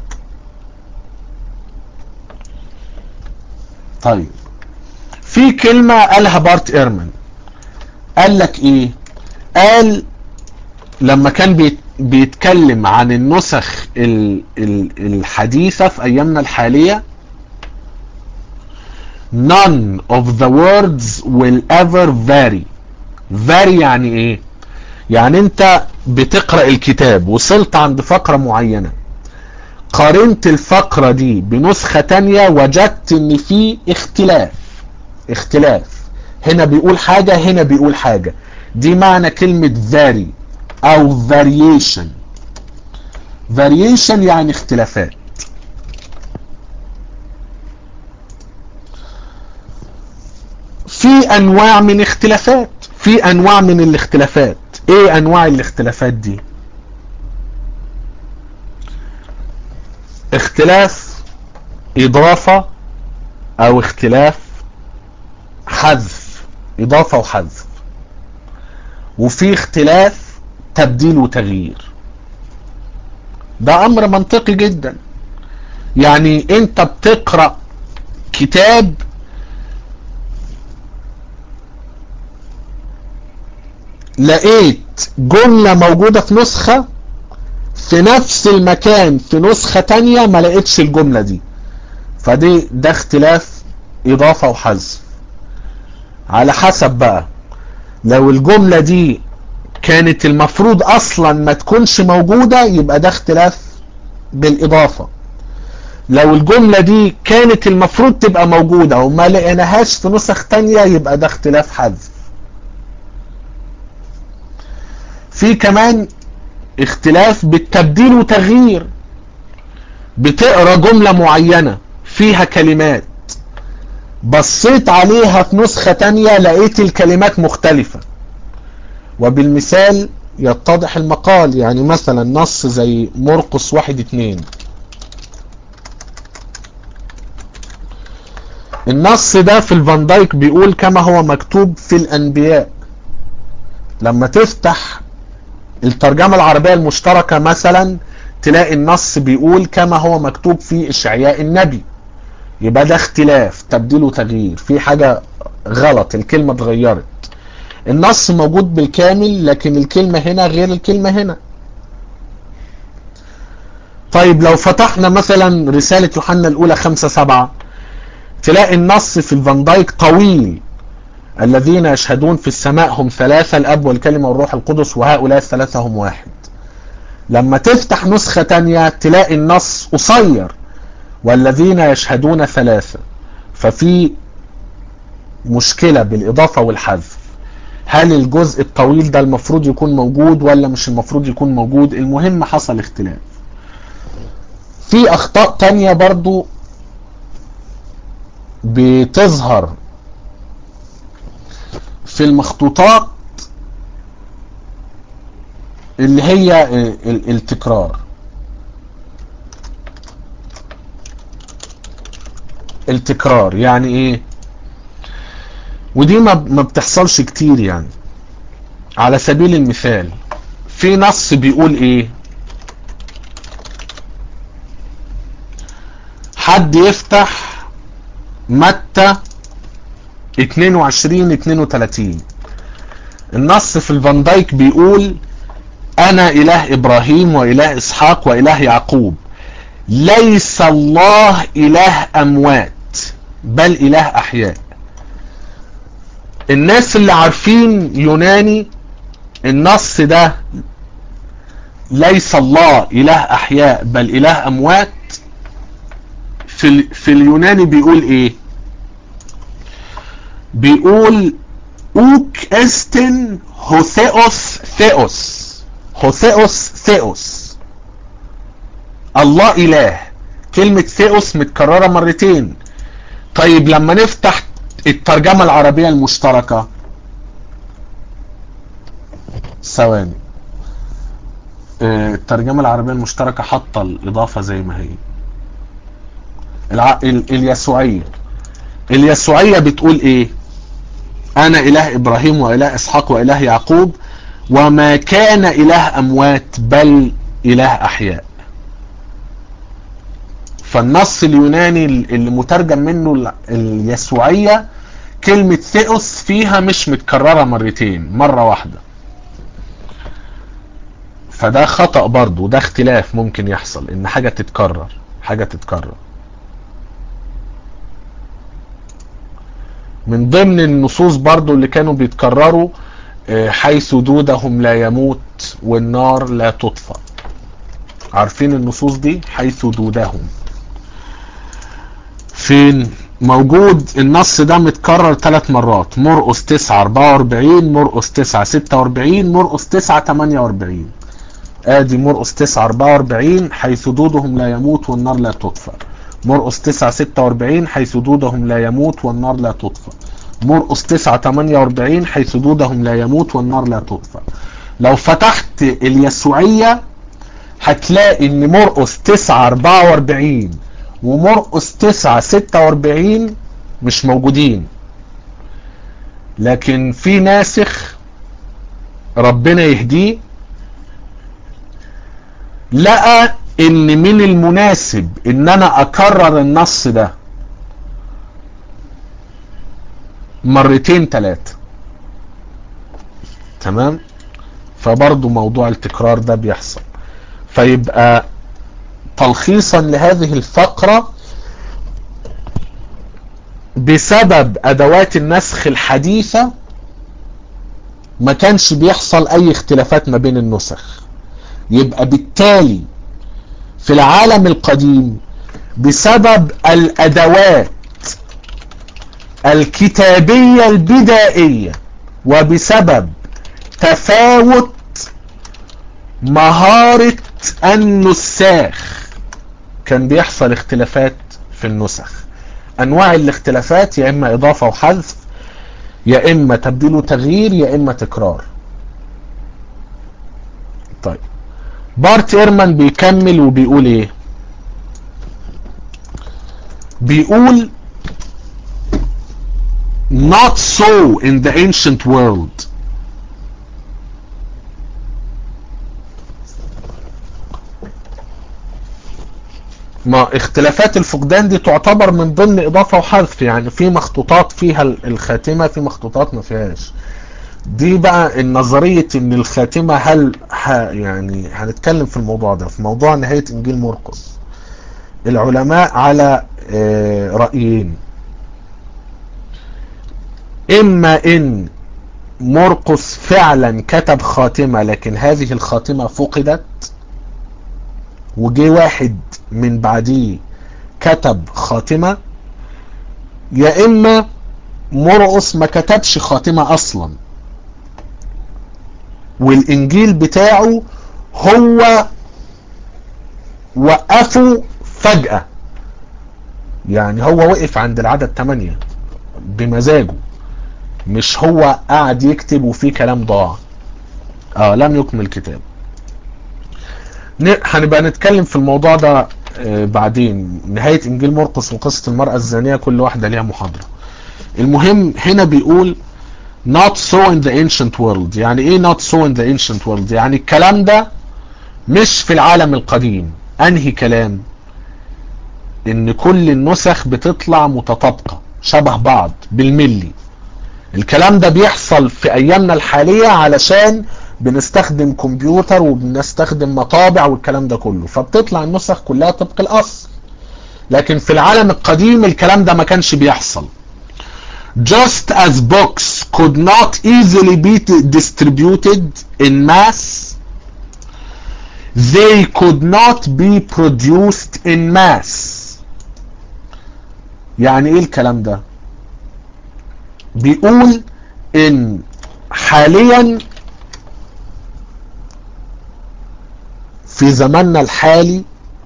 طيب في كلمة قالها بارت ايرمان، قال لك ايه؟ قال لما كان بيتكلم عن النسخ الحديثة في ايامنا الحالية none of the words will ever vary. vary يعني ايه؟ يعني انت بتقرأ الكتاب وصلت عند فقرة معينة، قارنت الفقرة دي بنسخة تانية وجدت ان في اختلاف هنا بيقول حاجة هنا بيقول حاجة. دي معنى كلمة vary او variation. variation يعني اختلافات. في انواع من اختلافات، في انواع من الاختلافات. ايه انواع الاختلافات دي؟ اختلاف اضافة او اختلاف حذف، اضافة وحذف، وفي اختلاف تبديل وتغيير. ده امر منطقي جدا. يعني انت بتقرأ كتاب لقيت جملة موجودة في نسخة في نفس المكان في نسخة تانية ما لقيتش الجملة دي، ده اختلاف اضافة وحذف. على حسب بقى، لو الجملة دي كانت المفروض اصلا ما تكونش موجودة يبقى ده اختلاف بالاضافة. لو الجملة دي كانت المفروض تبقى موجودة وما لقيناهاش في نسخ تانية يبقى ده اختلاف حذف. في كمان اختلاف بالتبديل وتغيير. بتقرا جملة معينة فيها كلمات، بصيت عليها في نسخة تانية لقيت الكلمات مختلفة، وبالمثال يتضح المقال. يعني مثلا نص زي مرقس 1:2، النص ده في الفان دايك بيقول كما هو مكتوب في الأنبياء. لما تفتح الترجمة العربية المشتركة مثلا تلاقي النص بيقول كما هو مكتوب في إشعياء النبي. يبقى ده اختلاف، تبديل وتغيير، في حاجة غلط، الكلمة اتغيرت. النص موجود بالكامل لكن الكلمة هنا غير الكلمة هنا. طيب لو فتحنا مثلا رسالة يوحنا الأولى 5:7 تلاقي النص في الفان دايك طويل: الذين يشهدون في السماء هم ثلاثة، الأب والكلمة والروح القدس، وهؤلاء الثلاثة هم واحد. لما تفتح نسخة تانية تلاقي النص قصير: والذين يشهدون ثلاثة. ففي مشكلة بالإضافة والحذف. هل الجزء الطويل ده المفروض يكون موجود ولا مش المفروض يكون موجود؟ المهم حصل اختلاف. في أخطاء تانية برضو بتظهر في المخطوطات اللي هي التكرار. التكرار يعني ايه؟ ودي ما بتحصلش كتير. يعني على سبيل المثال في نص بيقول ايه؟ حد يفتح متى 22:32، النص في الفان دايك بيقول: انا اله ابراهيم واله اسحاق واله يعقوب، ليس الله اله اموات بل اله احياء. الناس اللي عارفين يوناني، النص ده ليس الله اله احياء بل اله اموات في اليوناني بيقول ايه؟ بيقول اوك استن هوثيوس ثيوس. هوثيوس ثيوس، الله اله. كلمة ثيوس متكررة مرتين. طيب لما نفتح الترجمة العربية المشتركة، ثواني، الترجمة العربية المشتركة حاطة الإضافة زي ما هي. اليسوعية، اليسوعية بتقول ايه؟ انا اله ابراهيم واله اسحاق واله يعقوب، وما كان اله اموات بل اله احياء. فالنص اليوناني اللي مترجم منه اليسوعية كلمة ثيوس فيها مش متكررة مرتين، مرة واحدة. فده خطأ برضو، ده اختلاف ممكن يحصل ان حاجة تتكرر. من ضمن النصوص برضو اللي كانوا بيتكرروا: حيث دودهم لا يموت والنار لا تطفأ. عارفين النصوص دي؟ حيث دودهم فين موجود؟ النص ده متكرر 3 مرات: مرقس 9:44، مرقس 9:46، مرقس 9:48. ادي مرقس 9:44 حيث دودهم لا يموت والنار لا تطفأ. مرقس 9:46 حيث دودهم لا يموت والنار لا تطفأ. مرقس 9:48 حيث دودهم لا يموت والنار لا تطفأ. لو فتحت اليسوعية هتلاقي ان مرقس 9:44 ومرقس 9:46 مش موجودين. لكن في ناسخ ربنا يهديه لقى ان من المناسب ان انا اكرر النص ده 2-3. تمام؟ فبرضو موضوع التكرار ده بيحصل. فيبقى تلخيصا لهذه الفقرة، بسبب ادوات النسخ الحديثة ما كانش بيحصل اي اختلافات ما بين النسخ. يبقى بالتالي في العالم القديم بسبب الادوات الكتابية البدائية وبسبب تفاوت مهارة النساخ كان بيحصل اختلافات في النسخ. انواع الاختلافات يا اما اضافة وحذف، يا اما تبديل وتغيير، يا اما تكرار. طيب بارت ايرمان بيكمل وبيقول ايه؟ بيقول not so in the ancient world. ما اختلافات الفقدان دي تعتبر من ضمن اضافة وحذف، يعني في مخطوطات فيها الخاتمة، في مخطوطات ما فيهاش. دي بقى النظرية ان الخاتمة يعني هنتكلم في الموضوع ده في موضوع نهاية انجيل مرقس. العلماء على رأيين: اما ان مرقس فعلا كتب خاتمة لكن هذه الخاتمة فقدت وجي واحد من بعديه كتب خاتمة، يا اما مرقس ما كتبش خاتمة اصلا والانجيل بتاعه هو وقفه فجأة. يعني هو وقف عند العدد 8 بمزاجه، مش هو قاعد يكتب وفيه كلام ضاع. لم يكمل كتاب. هنبقى نتكلم في الموضوع ده بعدين. نهاية انجيل مرقس وقصة المرأة الزانية كل واحدة ليها محاضرة. المهم هنا بيقول not so in the ancient world. يعني ايه not so in the ancient world؟ يعني الكلام ده مش في العالم القديم. انهي كلام؟ ان كل النسخ بتطلع متطابقة شبه بعض بالملي. الكلام ده بيحصل في ايامنا الحالية علشان بنستخدم كمبيوتر وبنستخدم مطابع والكلام ده كله، فبتطلع النسخ كلها طبق الاصل. لكن في العالم القديم الكلام ده ما كانش بيحصل. Just as books could not easily be distributed in mass, they could not be produced in mass. يعني ايه الكلام ده؟ بيقول ان حاليا في زماننا الحالي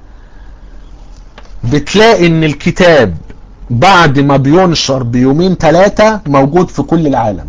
بتلاقي ان الكتاب بعد ما بينشر بيومين 3 موجود في كل العالم.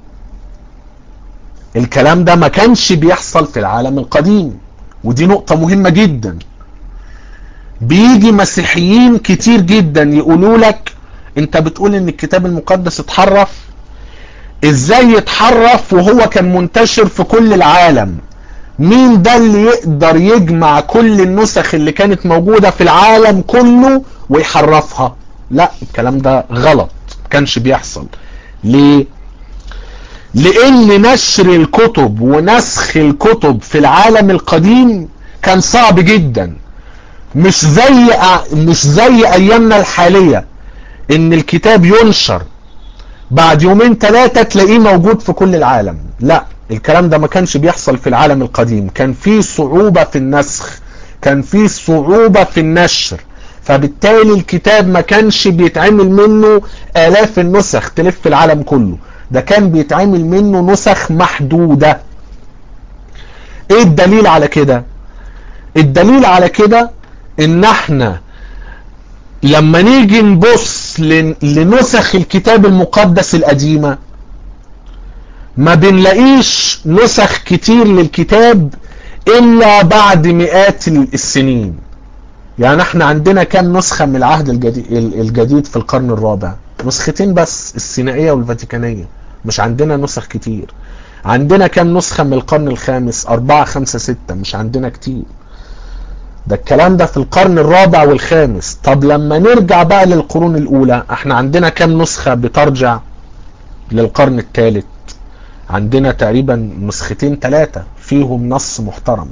الكلام ده ما كانش بيحصل في العالم القديم، ودي نقطة مهمة جدا. بيجي مسيحيين كتير جدا يقولوا لك انت بتقول ان الكتاب المقدس اتحرف. ازاي يتحرف وهو كان منتشر في كل العالم؟ مين ده اللي يقدر يجمع كل النسخ اللي كانت موجودة في العالم كله ويحرفها؟ لا، الكلام ده غلط، كانش بيحصل. ليه؟ لان نشر الكتب ونسخ الكتب في العالم القديم كان صعب جدا. مش زي ايامنا الحالية ان الكتاب ينشر بعد يومين 3 تلاقيه موجود في كل العالم. لا، الكلام ده ما كانش بيحصل في العالم القديم. كان في صعوبة في النسخ، كان في صعوبة في النشر، فبالتالي الكتاب ما كانش بيتعمل منه آلاف النسخ تلف العالم كله. ده كان بيتعمل منه نسخ محدودة. ايه الدليل على كده؟ الدليل على كده ان احنا لما نيجي نبص لنسخ الكتاب المقدس القديمة ما بنلاقيش نسخ كتير للكتاب الا بعد مئات السنين. يعني احنا عندنا كام نسخة من العهد الجديد في القرن الرابع؟ نسختين بس، السينائية والفاتيكانية. مش عندنا نسخ كتير. عندنا كام نسخة من القرن الخامس؟ 4 5 6. مش عندنا كتير. ده الكلام ده في القرن الرابع والخامس. طب لما نرجع بقى للقرون الاولى، احنا عندنا كام نسخة بترجع للقرن الثالث؟ عندنا تقريبا نسختين 3 فيهم نص محترم.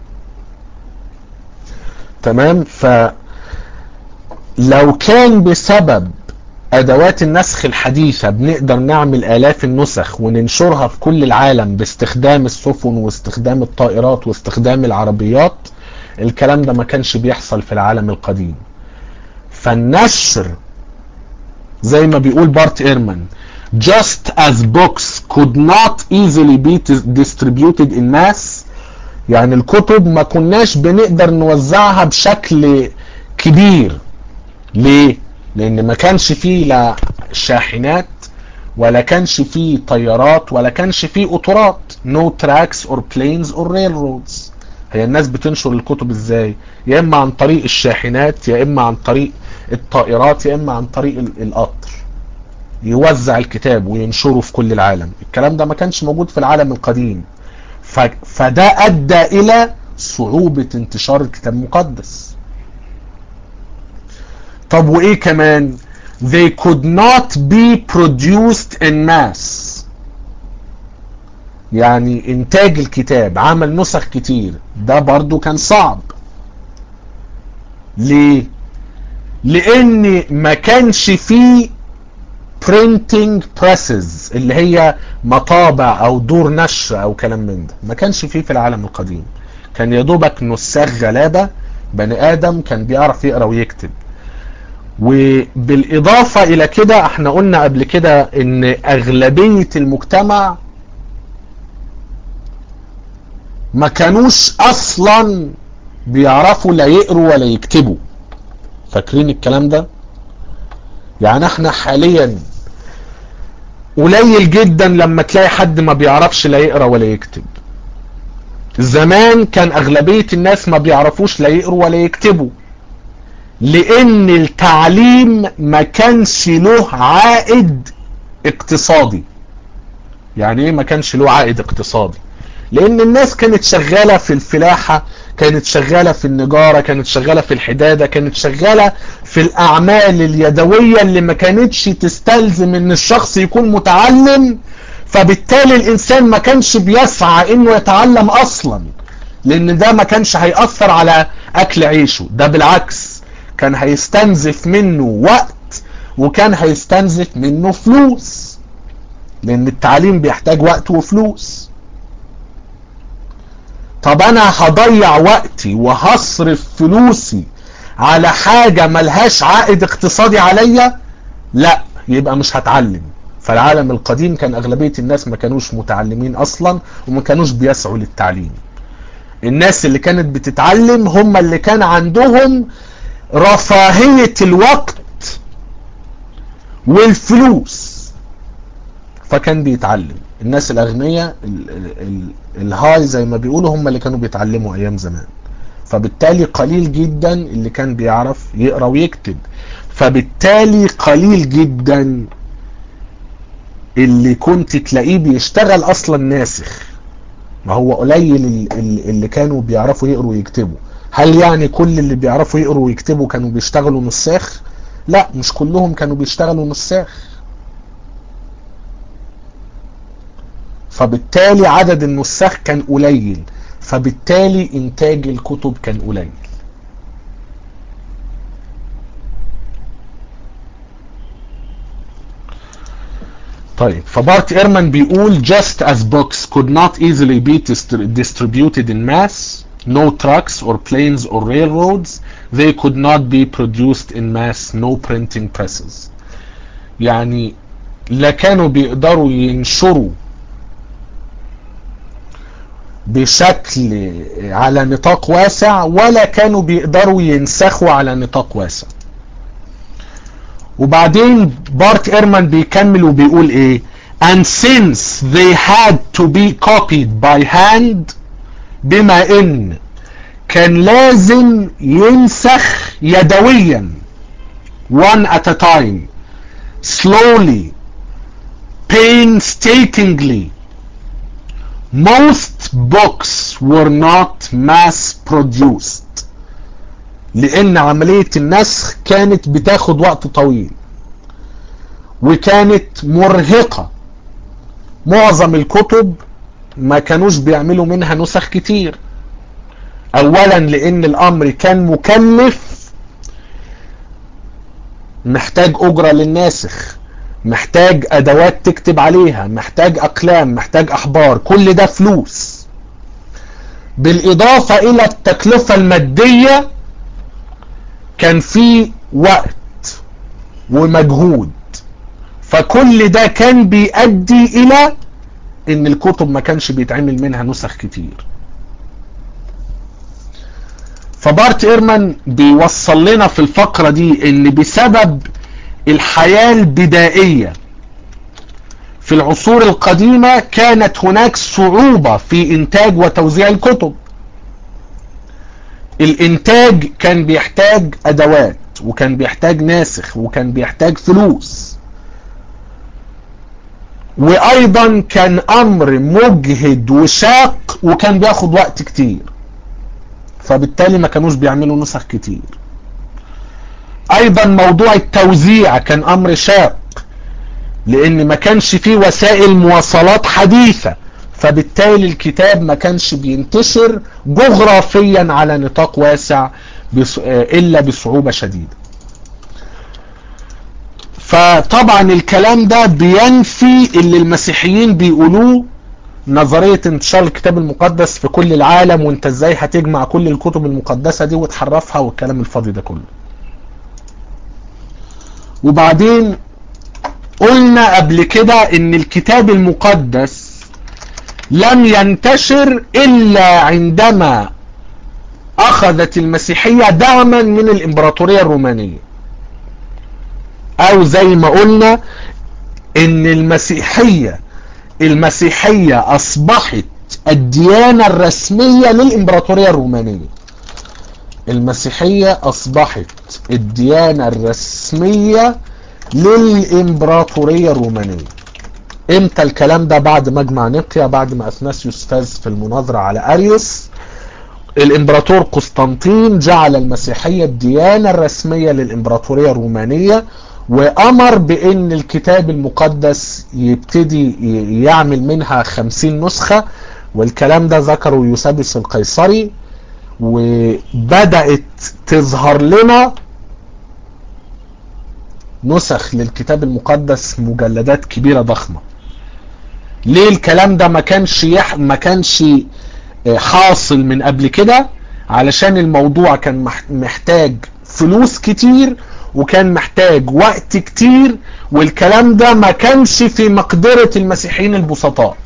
تمام. فلو كان بسبب ادوات النسخ الحديثة بنقدر نعمل الاف النسخ وننشرها في كل العالم باستخدام السفن واستخدام الطائرات واستخدام العربيات، الكلام ده ما كانش بيحصل في العالم القديم. فالنشر زي ما بيقول بارت إيرمان just as books could not easily be distributed in mass، يعني الكتب ما كناش بنقدر نوزعها بشكل كبير. ليه؟ لان ما كانش فيه لا شاحنات ولا كانش فيه طيارات ولا كانش فيه قطارات. no tracks or planes or railroads. هي الناس بتنشر الكتب ازاي؟ يا اما عن طريق الشاحنات، يا اما عن طريق الطائرات، يا اما عن طريق القطر، يوزع الكتاب وينشره في كل العالم. الكلام ده ما كانش موجود في العالم القديم. فده ادى الى صعوبة انتشار الكتاب المقدس. طب وايه كمان؟ they could not be produced in mass، يعني انتاج الكتاب، عمل نسخ كتير، ده برضو كان صعب. ليه؟ لان ما كانش فيه printing presses اللي هي مطابع او دور نشر او كلام من ده، ما كانش فيه في العالم القديم. كان يدوبك نساخ غلابة، بني ادم كان بيعرف يقرأ ويكتب. وبالاضافة الى كده احنا قلنا قبل كده ان اغلبية المجتمع ما كانوش اصلا بيعرفوا لا يقروا ولا يكتبوا. فاكرين الكلام ده؟ يعني احنا حاليا قليل جدا لما تلاقي حد ما بيعرفش لا يقرا ولا يكتب. زمان كان اغلبية الناس ما بيعرفوش لا يقروا ولا يكتبوا، لان التعليم ما كانش له عائد اقتصادي. يعني ايه ما كانش له عائد اقتصادي؟ لان الناس كانت شغالة في الفلاحة، كانت شغالة في النجارة، كانت شغالة في الحدادة، كانت شغالة في الاعمال اليدوية اللي ما كانتش تستلزم ان الشخص يكون متعلم. فبالتالي الانسان ما كانش بيسعى انه يتعلم اصلا، لان ده ما كانش هيأثر على اكل عيشه، ده بالعكس كان هيستنزف منه وقت وكان هيستنزف منه فلوس، لان التعليم بيحتاج وقت وفلوس. طب انا هضيع وقتي وهصرف فلوسي على حاجة ملهاش عائد اقتصادي عليا؟ لا، يبقى مش هتعلم. فالعالم القديم كان اغلبية الناس ما كانوش متعلمين اصلا وما كانوش بيسعوا للتعليم. الناس اللي كانت بتتعلم هم اللي كان عندهم رفاهية الوقت والفلوس، فكان بيتعلم. الناس الاغنياء الهاي زي ما بيقولوا هم اللي كانوا بيتعلموا ايام زمان. فبالتالي قليل جدا اللي كان بيعرف يقرأ ويكتب، فبالتالي قليل جدا اللي كنت تلاقيه بيشتغل اصلا ناسخ. ما هو قليل اللي كانوا بيعرفوا يقروا ويكتبوا. هل يعني كل اللي بيعرفوا يقروا ويكتبوا كانوا بيشتغلوا نساخ؟ لا، مش كلهم كانوا بيشتغلوا نساخ. فبالتالي عدد النساخ كان قليل، فبالتالي انتاج الكتب كان قليل. طيب، فبارت إيرمان بيقول just as books could not easily be distributed in mass, no trucks or planes or railroads, they could not be produced in mass, no printing presses. يعني لا كانوا بيقدروا ينشروا بشكل على نطاق واسع ولا كانوا بيقدروا ينسخوا على نطاق واسع. وبعدين بارت إيرمان بيكمل وبيقول ايه؟ and since they had to be copied by hand، بما ان كان لازم ينسخ يدويا one at a time slowly painstakingly، most books were not mass produced، لان عملية النسخ كانت بتاخد وقت طويل وكانت مرهقة معظم الكتب ما كانوش بيعملوا منها نسخ كتير. اولا لان الامر كان مكلف، محتاج اجرة للناسخ، محتاج ادوات تكتب عليها، محتاج اقلام، محتاج احبار، كل ده فلوس، بالاضافة الى التكلفة المادية كان في وقت ومجهود. فكل ده كان بيؤدي الى ان الكتب ما كانش بيتعمل منها نسخ كتير. فبارت ايرمان بيوصل لنا في الفقرة دي ان بسبب الحياة البدائية في العصور القديمة كانت هناك صعوبة في انتاج وتوزيع الكتب. الانتاج كان بيحتاج ادوات، وكان بيحتاج ناسخ، وكان بيحتاج فلوس، وايضا كان امر مجهد وشاق، وكان بياخد وقت كتير، فبالتالي ما كانوش بيعملوا نسخ كتير. ايضا موضوع التوزيع كان امر شاق، لان ما كانش فيه وسائل مواصلات حديثة، فبالتالي الكتاب ما كانش بينتشر جغرافيا على نطاق واسع الا بصعوبة شديدة. فطبعا الكلام ده بينفي اللي المسيحيين بيقولوه، نظرية انتشار الكتاب المقدس في كل العالم، وانت ازاي هتجمع كل الكتب المقدسة دي وتحرفها، والكلام الفاضي ده كله. وبعدين قلنا قبل كده ان الكتاب المقدس لم ينتشر الا عندما اخذت المسيحية دعما من الامبراطورية الرومانية، او زي ما قلنا ان المسيحية اصبحت الديانة الرسمية للامبراطورية الرومانية. المسيحية اصبحت الديانة الرسمية للامبراطورية الرومانية. امتى الكلام ده؟ بعد مجمع نيقيا، بعد ما اثناسيوس فاز في المناظرة على اريوس. الامبراطور قسطنطين جعل المسيحية الديانة الرسمية للامبراطورية الرومانية، وامر بان الكتاب المقدس يبتدي يعمل منها 50 نسخة، والكلام ده ذكره يوسابيوس القيصري. وبدأت تظهر لنا نسخ للكتاب المقدس، مجلدات كبيرة ضخمة. ليه الكلام ده ما كانش حاصل من قبل كده؟ علشان الموضوع كان محتاج فلوس كتير، وكان محتاج وقت كتير، والكلام ده ما كانش في مقدرة المسيحيين البسطاء.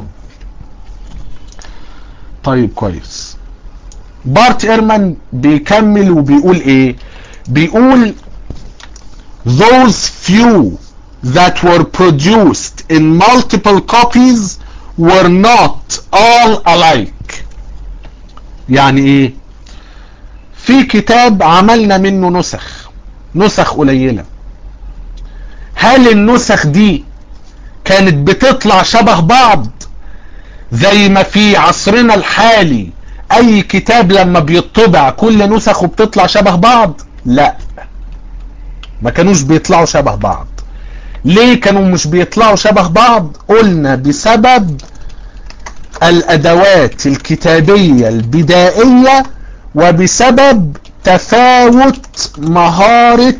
طيب كويس. بارت ايرمان بيكمل وبيقول ايه؟ بيقول those few that were produced in multiple copies were not all alike. يعني ايه؟ في كتاب عملنا منه نسخ قليلة، هل النسخ دي كانت بتطلع شبه بعض زي ما في عصرنا الحالي اي كتاب لما بيطبع كل نسخه بتطلع شبه بعض؟ لا، ما كانوش بيطلعوا شبه بعض. ليه كانوا مش بيطلعوا شبه بعض؟ قلنا بسبب الادوات الكتابية البدائية، وبسبب تفاوت مهارة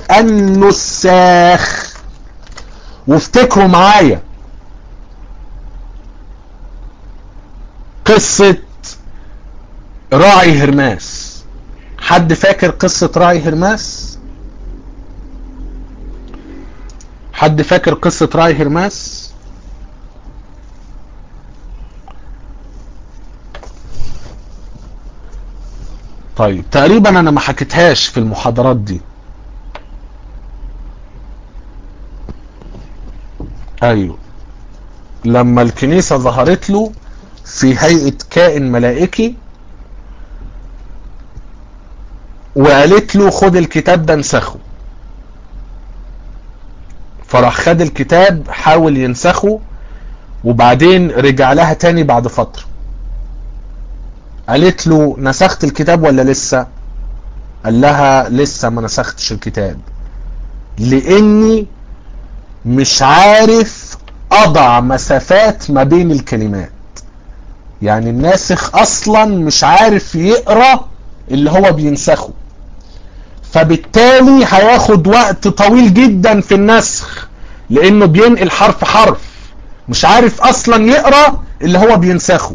النساخ. وافتكروا معايا قصة راعي هرماس. حد فاكر قصة راعي هرماس؟ حد فاكر قصة راعي هرماس؟ طيب تقريبا انا ما حكيتهاش في المحاضرات دي. ايوه، لما الكنيسة ظهرت له في هيئة كائن ملائكي وقالت له خد الكتاب ده انسخه، فراح خد الكتاب حاول ينسخه، وبعدين رجع لها تاني بعد فترة. قالت له نسخت الكتاب ولا لسه؟ قال لها لسه ما نسختش الكتاب، لاني مش عارف اضع مسافات ما بين الكلمات. يعني الناسخ اصلا مش عارف يقرأ اللي هو بينسخه، فبالتالي هياخد وقت طويل جدا في النسخ، لانه بينقل حرف حرف، مش عارف اصلا يقرأ اللي هو بينسخه.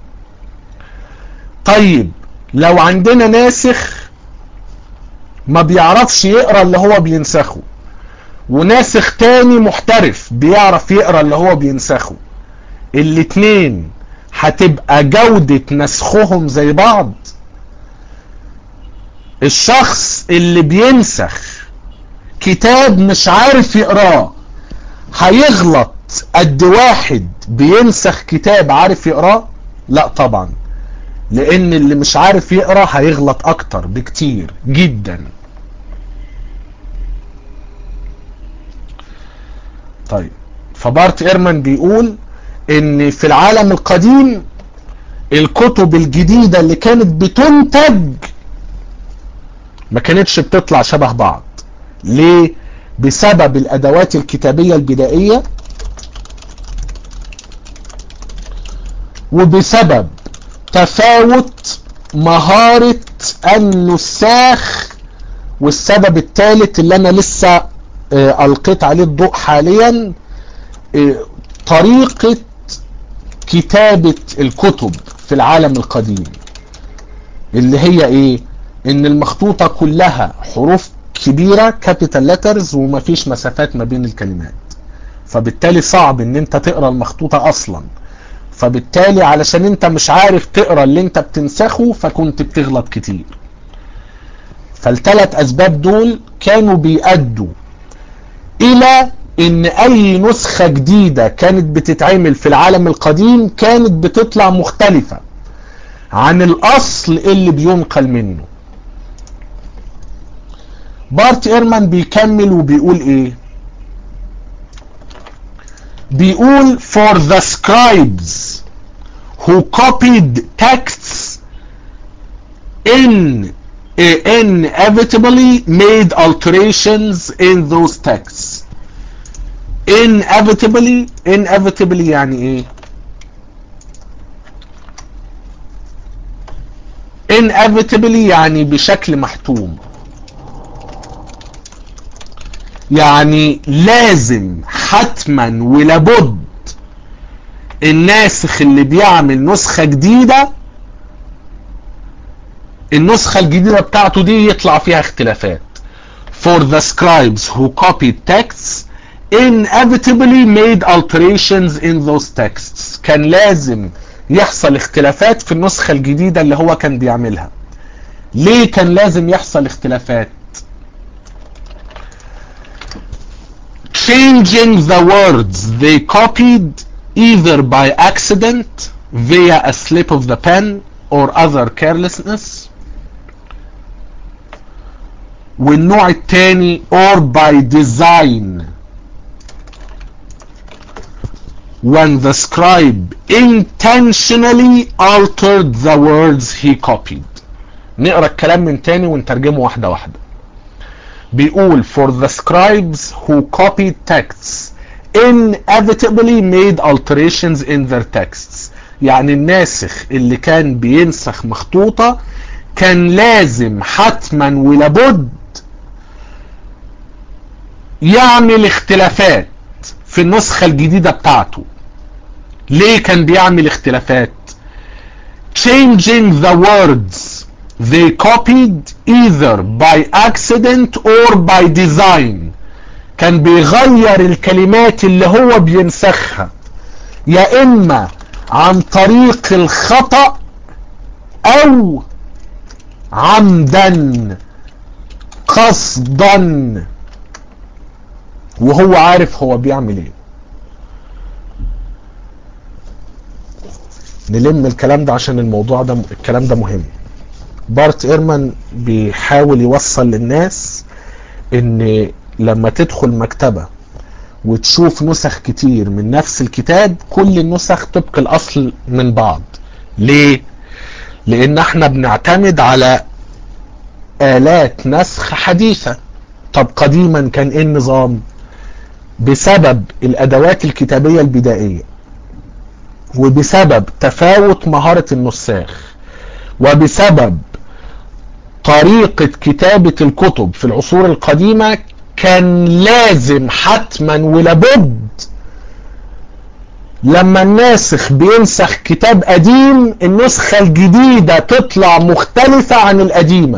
طيب لو عندنا ناسخ ما بيعرفش يقرأ اللي هو بينسخه، وناسخ تاني محترف بيعرف يقرأ اللي هو بينسخه، الاتنين هتبقى جودة نسخهم زي بعض؟ الشخص اللي بينسخ كتاب مش عارف يقراه هيغلط قد واحد بينسخ كتاب عارف يقراه؟ لا طبعا، لان اللي مش عارف يقرا هيغلط اكتر بكتير جدا. طيب فبارت ايرمان بيقول ان في العالم القديم الكتب الجديدة اللي كانت بتنتج ما كانتش بتطلع شبه بعض. ليه؟ بسبب الادوات الكتابية البدائية، وبسبب تفاوت مهارة النساخ، والسبب الثالث اللي انا لسه القيت عليه الضوء حاليا، طريقة كتابة الكتب في العالم القديم، اللي هي ايه؟ ان المخطوطة كلها حروف كبيرة كابيتال لترز ومفيش مسافات ما بين الكلمات، فبالتالي صعب ان انت تقرأ المخطوطة اصلا، فبالتالي علشان انت مش عارف تقرأ اللي انت بتنسخه فكنت بتغلط كتير. فالثلاث اسباب دول كانوا بيأدوا الى ان اي نسخة جديدة كانت بتتعمل في العالم القديم كانت بتطلع مختلفة عن الاصل اللي بينقل منه. بارت ايرمان بيكمل وبيقول ايه؟ بيقول for the scribes who copied texts inevitably made alterations in those texts. inevitably يعني ايه؟ inevitably يعني بشكل محتوم، يعني لازم حتما ولابد الناسخ اللي بيعمل نسخة جديدة النسخة الجديدة بتاعته دي يطلع فيها اختلافات. for the scribes who copied texts inevitably made alterations in those texts. كان لازم يحصل اختلافات في النسخة الجديدة اللي هو كان بيعملها. ليه كان لازم يحصل اختلافات؟ changing the words they copied either by accident via a slip of the pen or other carelessness. والنوع الثاني or by design when the scribe intentionally altered the words he copied. نقرأ الكلام من تاني ونترجمه واحدة واحدة. بيقول for the scribes who copied texts inevitably made alterations in their texts. يعني الناسخ اللي كان بينسخ مخطوطة كان لازم حتما ولابد يعمل اختلافات في النسخة الجديدة بتاعته. ليه كان بيعمل اختلافات؟ changing the words they copied either by accident or by design. كان بيغير الكلمات اللي هو بينسخها يا اما عن طريق الخطأ او عمدا قصدا وهو عارف هو بيعمل ايه. نلم الكلام ده عشان الكلام ده مهم. بارت ايرمان بيحاول يوصل للناس ان لما تدخل مكتبة وتشوف نسخ كتير من نفس الكتاب كل النسخ طبق الاصل من بعض. ليه؟ لان احنا بنعتمد على آلات نسخ حديثة. طب قديما كان ايه النظام؟ بسبب الادوات الكتابية البدائية، وبسبب تفاوت مهارة النساخ، وبسبب طريقة كتابة الكتب في العصور القديمة، كان لازم حتما ولابد لما الناسخ بينسخ كتاب قديم النسخة الجديدة تطلع مختلفة عن القديمة،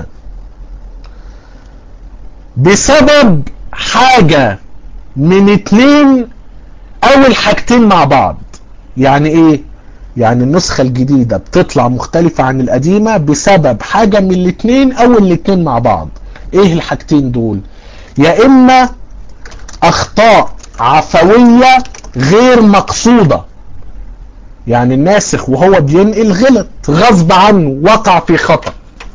بسبب حاجة من اتنين او الحاجتين مع بعض. يعني ايه؟ يعني النسخة الجديدة بتطلع مختلفة عن القديمة بسبب حاجة من الاتنين او الاتنين مع بعض. ايه الحاجتين دول؟ يا اما اخطاء عفوية غير مقصودة، يعني الناسخ وهو بينقل غلط غصب عنه، وقع في خطأ،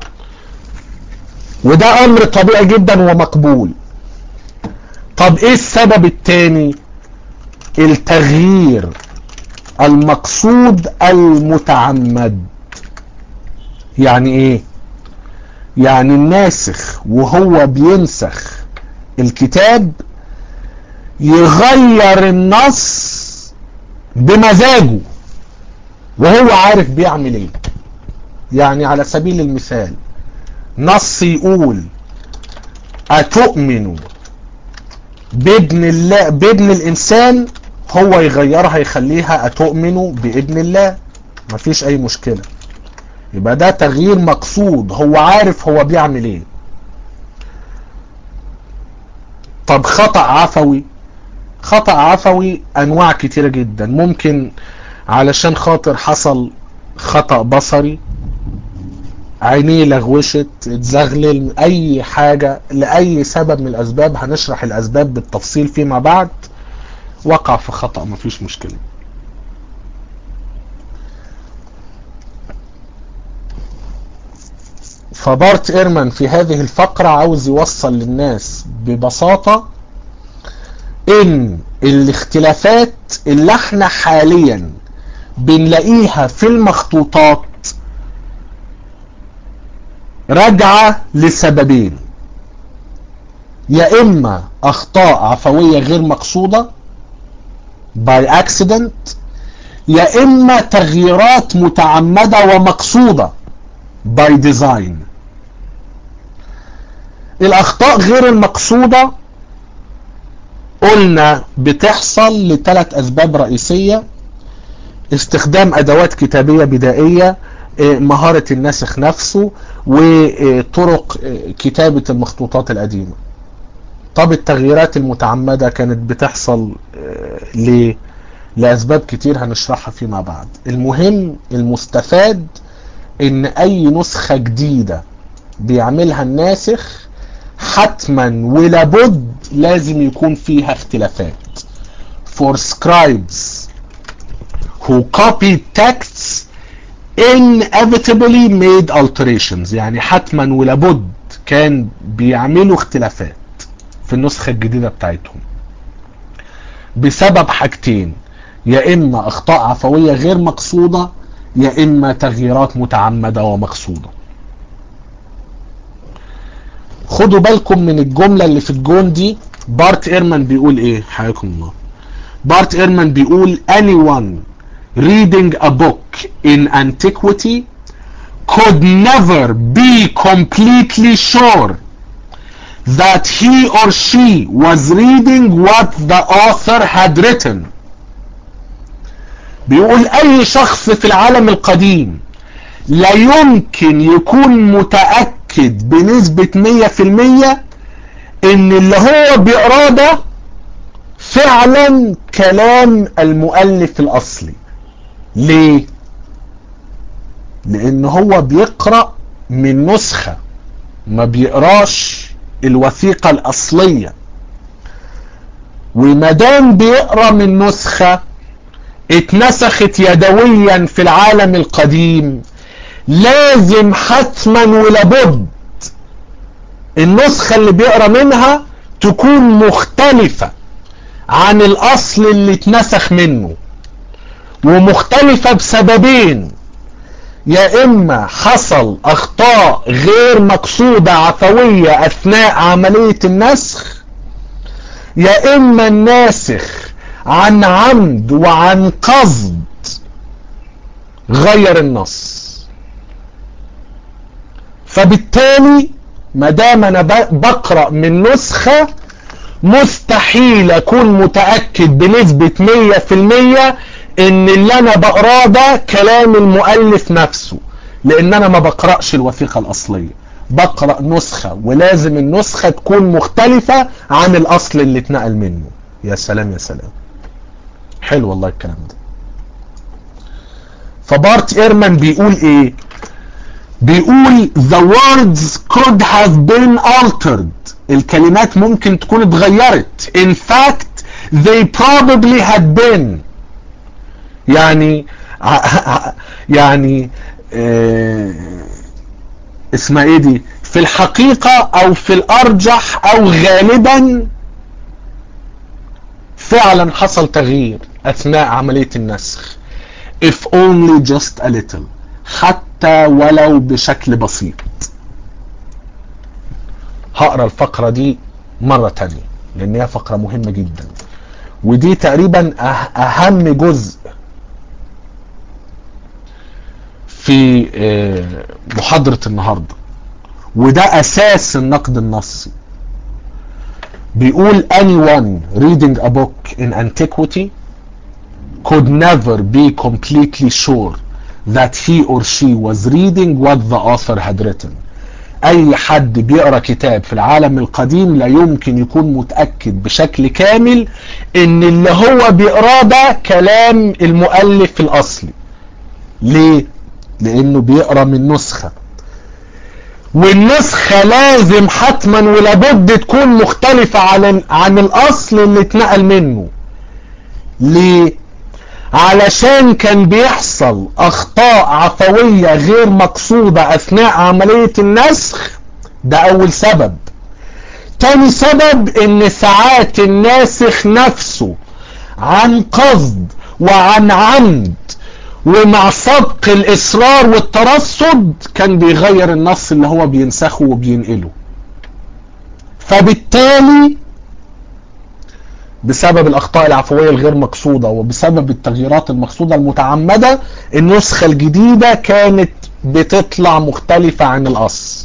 وده امر طبيعي جدا ومقبول. طب ايه السبب التاني؟ التغيير المقصود المتعمد. يعني ايه؟ يعني الناسخ وهو بينسخ الكتاب يغير النص بمزاجه وهو عارف بيعمل ايه. يعني على سبيل المثال نص يقول أتؤمن بابن الله بابن الإنسان، هو يغيرها يخليها أتؤمن بابن الله، مفيش أي مشكلة. يبقى ده تغيير مقصود، هو عارف هو بيعمل ايه. طب خطأ عفوي. خطأ عفوي أنواع كتيرة جدا. ممكن علشان خاطر حصل خطأ بصري، عينيه لغوشت، اتزغلل، اي حاجة لأي سبب من الاسباب، هنشرح الاسباب بالتفصيل فيما بعد، وقع في خطأ مفيش مشكلة. فبارت إيرمان في هذه الفقرة عاوز يوصل للناس ببساطة ان الاختلافات اللي احنا حاليا بنلاقيها في المخطوطات راجعة لسببين: يا اما اخطاء عفوية غير مقصودة by accident، يا اما تغييرات متعمدة ومقصودة by design. الاخطاء غير المقصودة قلنا بتحصل لثلاث اسباب رئيسية: استخدام ادوات كتابية بدائية، مهارة الناسخ نفسه، وطرق كتابة المخطوطات القديمة. طب التغييرات المتعمدة كانت بتحصل ليه؟ لأسباب كتير هنشرحها فيما بعد. المهم المستفاد ان اي نسخة جديدة بيعملها الناسخ حتما ولابد لازم يكون فيها اختلافات. For scribes who copied texts inevitably made alterations، يعني حتما ولابد كان بيعملوا اختلافات في النسخة الجديدة بتاعتهم بسبب حاجتين: يا اما اخطاء عفوية غير مقصودة، يا اما تغييرات متعمدة ومقصودة. خدوا بالكم من الجملة اللي في الجون دي. بارت إيرمان بيقول ايه؟ حياكم الله. بارت إيرمان بيقول anyone reading a book in antiquity could never be completely sure that he or she was reading what the author had written. بيقول اي شخص في العالم القديم لا يمكن يكون متأكد بنسبة 100% ان اللي هو بيقراه ده فعلا كلام المؤلف الاصلي. ليه؟ لان هو بيقرأ من نسخة، ما بيقراش الوثيقة الاصلية. ومادام بيقرأ من نسخة اتنسخت يدويا في العالم القديم، لازم حتما ولابد النسخة اللي بيقرأ منها تكون مختلفة عن الاصل اللي اتنسخ منه، ومختلفة بسببين: يا اما حصل اخطاء غير مقصودة عفوية اثناء عملية النسخ، يا اما الناسخ عن عمد وعن قصد غير النص. فبالتالي ما دام انا بقرأ من نسخة مستحيل اكون متأكد بنسبة 100% ان اللي انا بقراه ده كلام المؤلف نفسه، لان انا ما بقرأش الوثيقة الاصلية، بقرأ نسخة، ولازم النسخة تكون مختلفة عن الاصل اللي اتنقل منه. يا سلام يا سلام، حلو والله الكلام ده. فبارت ايرمان بيقول ايه؟ بيقول the words could have been altered، الكلمات ممكن تكون اتغيرت. in fact they probably had been، يعني يعني اسمها ايه دي، في الحقيقة او في الارجح او غالبا فعلا حصل تغيير اثناء عملية النسخ. if only just a little، حتى ولو بشكل بسيط. هقرأ الفقرة دي مرة تانية لان هي فقرة مهمة جدا، ودي تقريبا اهم جزء في محاضرة النهاردة، وده اساس النقد النصي. بيقول anyone reading a book in antiquity could never be completely sure that he or she was reading what the author had written. اي حد بيقرأ كتاب في العالم القديم لا يمكن يكون متأكد بشكل كامل ان اللي هو بيقراه ده كلام المؤلف الاصلي. ليه؟ لانه بيقرأ من نسخة، والنسخة لازم حتما ولابد تكون مختلفة عن الاصل اللي اتنقل منه. ليه؟ علشان كان بيحصل اخطاء عفوية غير مقصودة اثناء عملية النسخ، ده اول سبب. تاني سبب ان ساعات الناسخ نفسه عن قصد وعن عمد ومع سبق الاصرار والترصد كان بيغير النص اللي هو بينسخه وبينقله. فبالتالي بسبب الاخطاء العفوية الغير مقصودة وبسبب التغييرات المقصودة المتعمدة النسخة الجديدة كانت بتطلع مختلفة عن الاصل.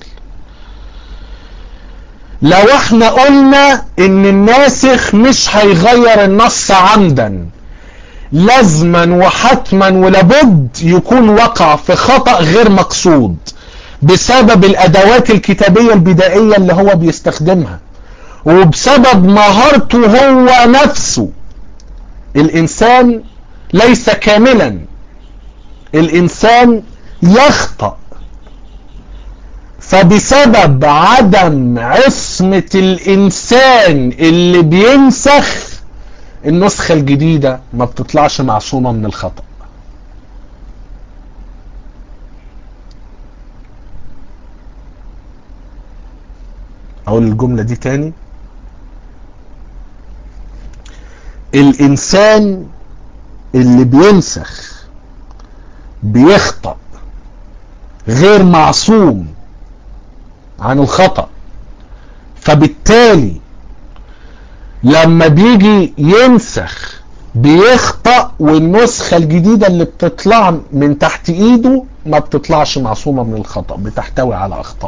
لو احنا قلنا ان الناسخ مش هيغير النص عمدا، لازما وحتما ولابد يكون وقع في خطأ غير مقصود بسبب الادوات الكتابية البدائية اللي هو بيستخدمها وبسبب مهارته هو نفسه. الانسان ليس كاملا، الانسان يخطأ. فبسبب عدم عصمة الانسان اللي بينسخ النسخة الجديدة ما بتطلعش معصومة من الخطأ. اقول الجملة دي تاني، الانسان اللي بينسخ بيخطأ غير معصوم عن الخطأ. فبالتالي لما بيجي ينسخ بيخطأ، والنسخة الجديدة اللي بتطلع من تحت ايده ما بتطلعش معصومة من الخطأ، بتحتوي على اخطاء.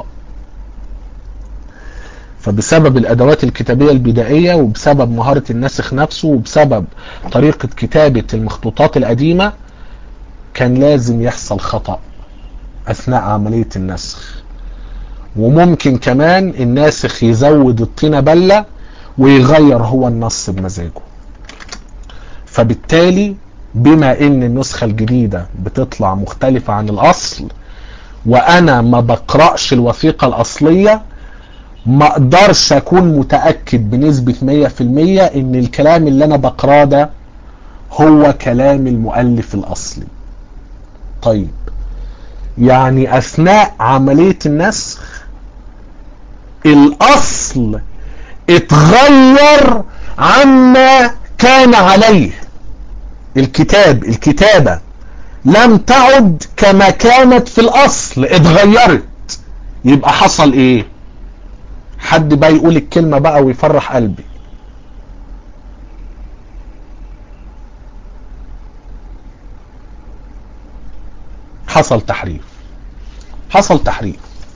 فبسبب الادوات الكتابية البدائية وبسبب مهارة الناسخ نفسه وبسبب طريقة كتابة المخطوطات القديمة كان لازم يحصل خطأ اثناء عملية النسخ. وممكن كمان الناسخ يزود الطينة بلة ويغير هو النص بمزاجه. فبالتالي بما ان النسخة الجديدة بتطلع مختلفة عن الاصل وانا ما بقرأش الوثيقة الاصلية، ما اقدرش اكون متأكد بنسبة 100% ان الكلام اللي انا بقراه ده هو كلام المؤلف الاصلي. طيب يعني اثناء عملية النسخ الاصل اتغير عما كان عليه، الكتابة لم تعد كما كانت في الاصل، اتغيرت. يبقى حصل ايه؟ حد بقى يقول الكلمة بقى ويفرح قلبي. حصل تحريف. حصل تحريف.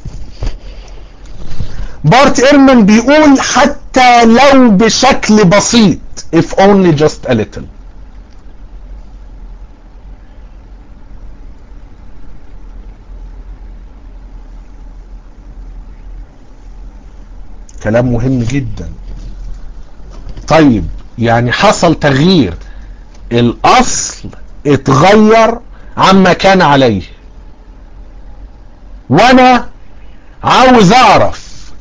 بارت إيرمان بيقول حتى لو بشكل بسيط if only just a little. كلام مهم جدا. طيب يعني حصل تغيير، الاصل اتغير عما كان عليه، وانا عاوز اعرف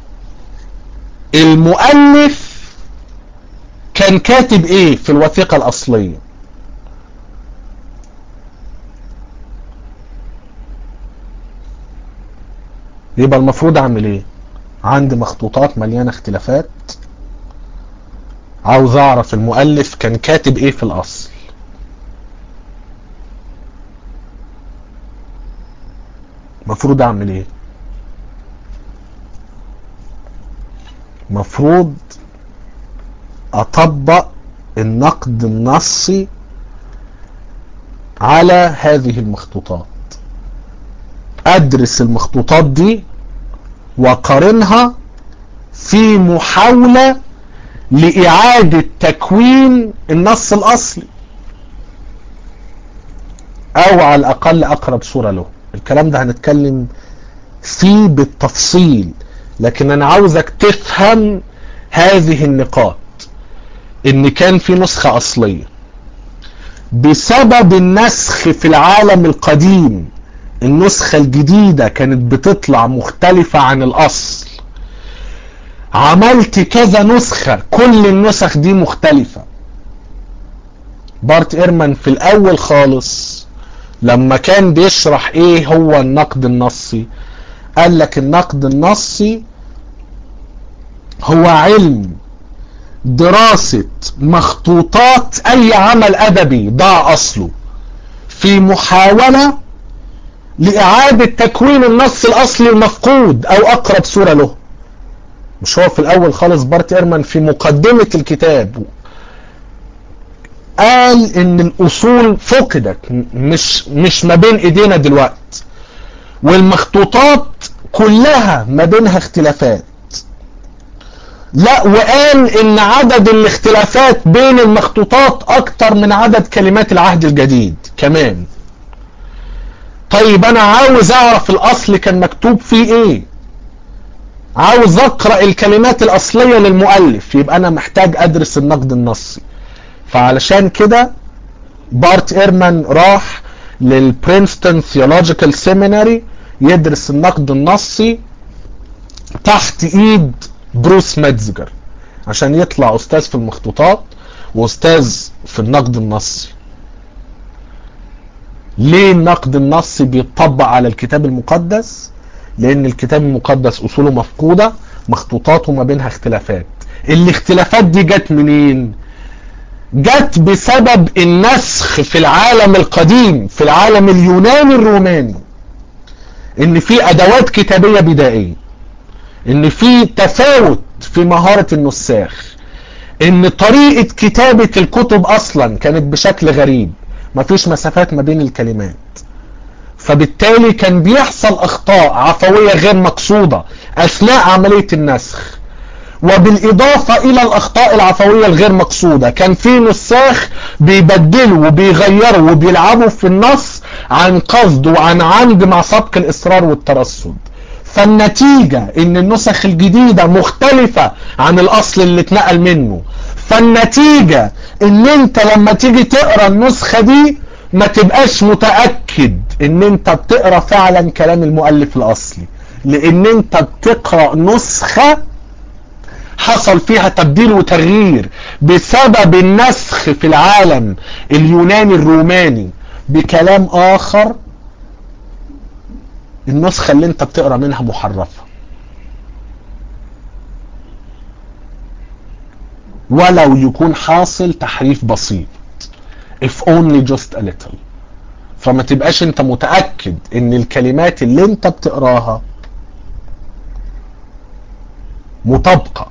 المؤلف كان كاتب ايه في الوثيقة الاصلية. يبقى المفروض اعمل ايه؟ عندي مخطوطات مليانة اختلافات، عاوز اعرف المؤلف كان كاتب ايه في الاصل. مفروض اعمل ايه؟ مفروض اطبق النقد النصي على هذه المخطوطات، ادرس المخطوطات دي وقارنها في محاولة لإعادة تكوين النص الأصلي، أو على الأقل أقرب صورة له. الكلام ده هنتكلم فيه بالتفصيل، لكن أنا عاوزك تفهم هذه النقاط. إن كان في نسخة أصلية، بسبب النسخ في العالم القديم النسخة الجديدة كانت بتطلع مختلفة عن الأصل، عملت كذا نسخة كل النسخ دي مختلفة. بارت إيرمان في الأول خالص لما كان بيشرح ايه هو النقد النصي، قال لك النقد النصي هو علم دراسة مخطوطات اي عمل ادبي ضاع اصله في محاولة لاعادة تكوين النص الاصلي المفقود او اقرب صورة له. مش هو في الاول خالص بارت إيرمان في مقدمة الكتاب قال ان الاصول فقدت، مش ما بين ايدينا دلوقتي، والمخطوطات كلها ما بينها اختلافات. لا، وقال ان عدد الاختلافات بين المخطوطات اكتر من عدد كلمات العهد الجديد كمان. طيب انا عاوز اعرف الاصل كان مكتوب فيه ايه، عاوز اقرأ الكلمات الاصلية للمؤلف، يبقى انا محتاج ادرس النقد النصي. فعلشان كده بارت إيرمان راح للبرينستون ثيولوجيكال سيميناري يدرس النقد النصي تحت ايد بروس ميتزجر، عشان يطلع استاذ في المخطوطات واستاذ في النقد النصي. ليه النقد النصي بيتطبق على الكتاب المقدس؟ لان الكتاب المقدس اصوله مفقودة، مخطوطاته ما بينها اختلافات. الاختلافات دي جت منين؟ جت بسبب النسخ في العالم القديم، في العالم اليوناني الروماني، ان في ادوات كتابية بدائية، ان في تفاوت في مهارة النساخ، ان طريقة كتابة الكتب اصلا كانت بشكل غريب، مفيش مسافات ما بين الكلمات، فبالتالي كان بيحصل اخطاء عفوية غير مقصودة اثناء عملية النسخ. وبالاضافة الى الاخطاء العفوية الغير مقصودة كان في نساخ بيبدلوا وبيغيروا وبيلعبوا في النص عن قصد وعن عمد مع سبق الاصرار والترصد. فالنتيجة ان النسخ الجديدة مختلفة عن الاصل اللي اتنقل منه. فالنتيجة ان انت لما تيجي تقرأ النسخة دي ما تبقاش متأكد ان انت بتقرأ فعلا كلام المؤلف الاصلي، لان انت بتقرأ نسخة حصل فيها تبديل وتغيير بسبب النسخ في العالم اليوناني الروماني بكلام اخر، النسخة اللي انت بتقرأ منها محرفة، ولو يكون حاصل تحريف بسيط if only just a little. فما تبقاش انت متأكد ان الكلمات اللي انت بتقراها مطابقة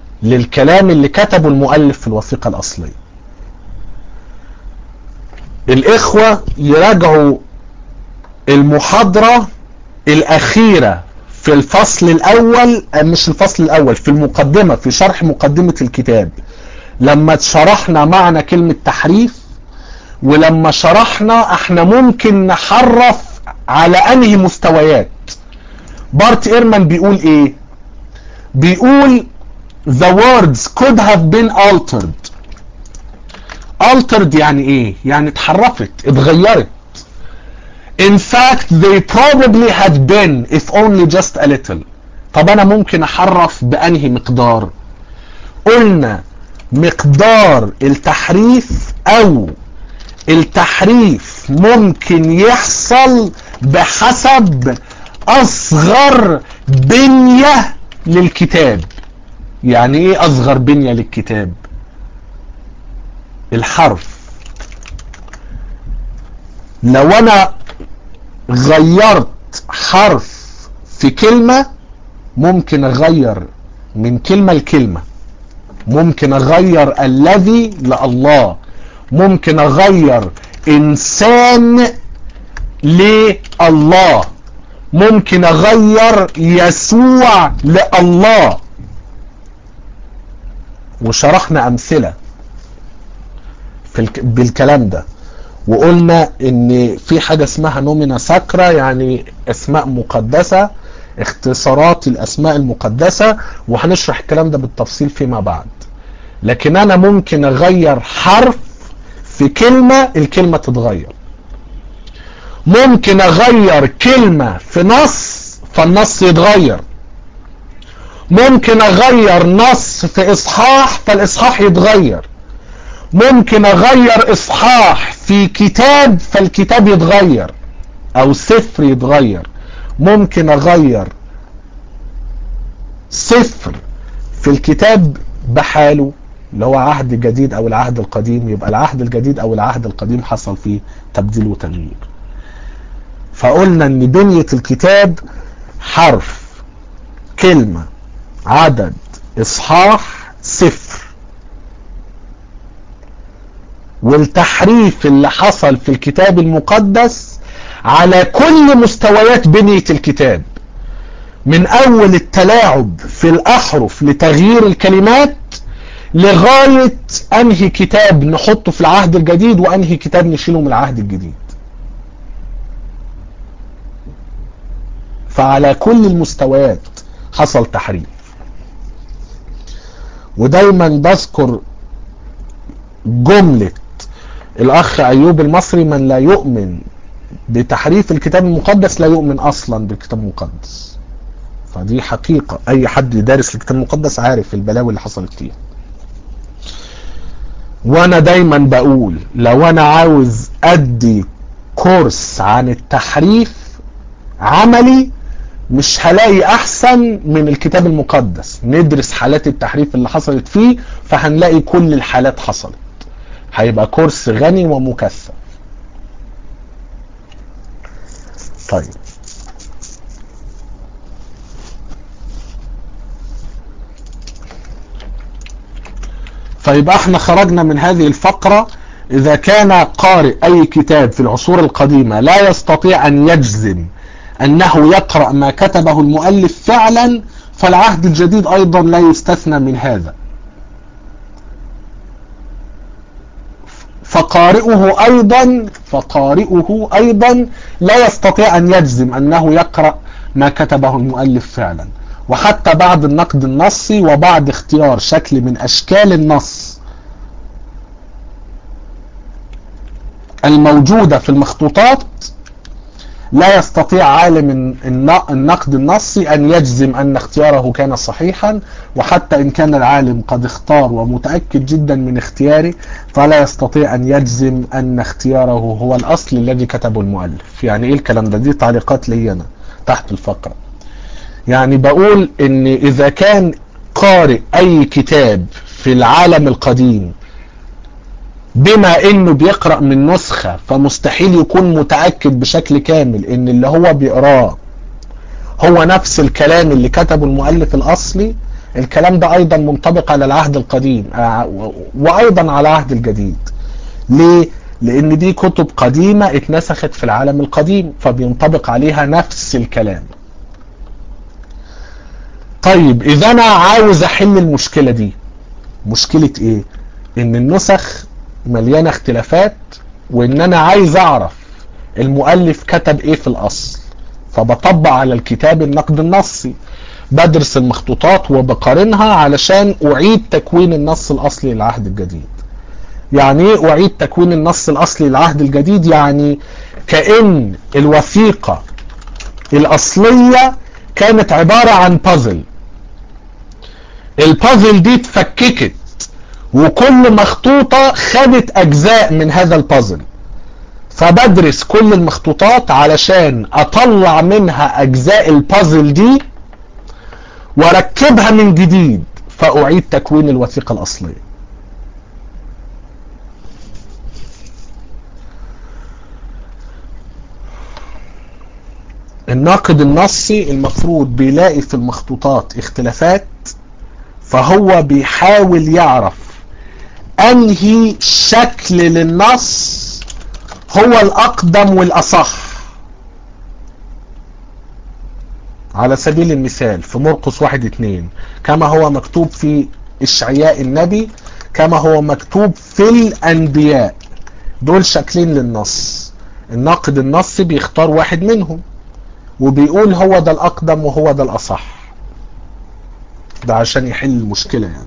للكلام اللي كتبه المؤلف في الوثيقة الأصلية. الاخوة يراجعوا المحاضرة الاخيرة في الفصل الاول، مش الفصل الاول، في المقدمة، في شرح مقدمة الكتاب، لما شرحنا معنى كلمة تحريف، ولما شرحنا احنا ممكن نحرف على انهي مستويات. بارت ايرمان بيقول ايه؟ بيقول the words could have been altered. altered يعني ايه؟ يعني اتحرفت، اتغيرت. in fact they probably had been if only just a little. طب انا ممكن احرف بانهي مقدار؟ قلنا مقدار التحريف، او التحريف ممكن يحصل بحسب اصغر بنية للكتاب. يعني ايه اصغر بنية للكتاب؟ الحرف. لو انا غيرت حرف في كلمة ممكن اغير من كلمة لكلمة، ممكن اغير الذي لله، ممكن اغير انسان لله، ممكن اغير يسوع لله. وشرحنا امثلة بالكلام ده، وقلنا ان في حاجة اسمها نومينا ساكرا، يعني اسماء مقدسة، اختصارات الاسماء المقدسة، وهنشرح الكلام ده بالتفصيل فيما بعد. لكن انا ممكن اغير حرف في كلمة، الكلمة تتغير. ممكن اغير كلمة في نص فالنص يتغير. ممكن اغير نص في اصحاح فالاصحاح يتغير. ممكن اغير اصحاح في كتاب فالكتاب يتغير او سفر يتغير. ممكن اغير سفر في الكتاب بحاله، اللي هو عهد جديد او العهد القديم، يبقى العهد الجديد او العهد القديم حصل فيه تبديل وتغيير. فقلنا ان بنية الكتاب حرف، كلمة، عدد، اصحاح، سفر. والتحريف اللي حصل في الكتاب المقدس على كل مستويات بنية الكتاب، من اول التلاعب في الاحرف لتغيير الكلمات لغاية انهي كتاب نحطه في العهد الجديد وانهي كتاب نشيله من العهد الجديد. فعلى كل المستويات حصل تحريف. ودايما بذكر جملة الاخ ايوب المصري: من لا يؤمن بتحريف الكتاب المقدس لا يؤمن اصلا بالكتاب المقدس. فدي حقيقة، اي حد يدارس الكتاب المقدس عارف البلاوي اللي حصلت فيه. وانا دايما بقول لو انا عاوز ادي كورس عن التحريف عملي مش هلاقي احسن من الكتاب المقدس. ندرس حالات التحريف اللي حصلت فيه فهنلاقي كل الحالات حصلت. هيبقى كورس غني ومكثف. طيب، فيبقى احنا خرجنا من هذه الفقرة. اذا كان قارئ اي كتاب في العصور القديمة لا يستطيع ان يجزم انه يقرأ ما كتبه المؤلف فعلا، فالعهد الجديد ايضا لا يستثنى من هذا. فقارئه ايضا لا يستطيع ان يجزم انه يقرأ ما كتبه المؤلف فعلا. وحتى بعد النقد النصي وبعد اختيار شكل من اشكال النص الموجودة في المخطوطات لا يستطيع عالم النقد النصي ان يجزم ان اختياره كان صحيحا. وحتى ان كان العالم قد اختار ومتأكد جدا من اختياره فلا يستطيع ان يجزم ان اختياره هو الاصل الذي كتبه المؤلف. يعني ايه الكلام ده؟ دي تعليقات لي انا تحت الفقرة. يعني بقول ان اذا كان قارئ اي كتاب في العالم القديم بما انه بيقرأ من نسخة فمستحيل يكون متأكد بشكل كامل ان اللي هو بيقراه هو نفس الكلام اللي كتبه المؤلف الاصلي. الكلام ده ايضا منطبق على العهد القديم وايضا على العهد الجديد. ليه؟ لان دي كتب قديمة اتنسخت في العالم القديم فبينطبق عليها نفس الكلام. طيب اذا انا عاوز احل المشكلة دي، مشكلة ايه؟ ان النسخ مليانة اختلافات، وان انا عايز اعرف المؤلف كتب ايه في الاصل، فبطبق على الكتاب النقد النصي، بدرس المخطوطات وبقارنها علشان اعيد تكوين النص الاصلي للعهد الجديد. يعني ايه اعيد تكوين النص الاصلي للعهد الجديد؟ يعني كأن الوثيقة الاصلية كانت عبارة عن بازل، البازل دي اتفككت وكل مخطوطة خدت اجزاء من هذا البازل، فبدرس كل المخطوطات علشان اطلع منها اجزاء البازل دي واركبها من جديد، فاعيد تكوين الوثيقة الاصلية. الناقد النصي المفروض بيلاقي في المخطوطات اختلافات، فهو بيحاول يعرف انهي شكل للنص هو الاقدم والاصح. على سبيل المثال في مرقس 1:2 كما هو مكتوب في اشعياء النبي كما هو مكتوب في الانبياء، دول شكلين للنص. الناقد النصي بيختار واحد منهم وبيقول هو ده الاقدم وهو ده الاصح، ده عشان يحل المشكلة يعني.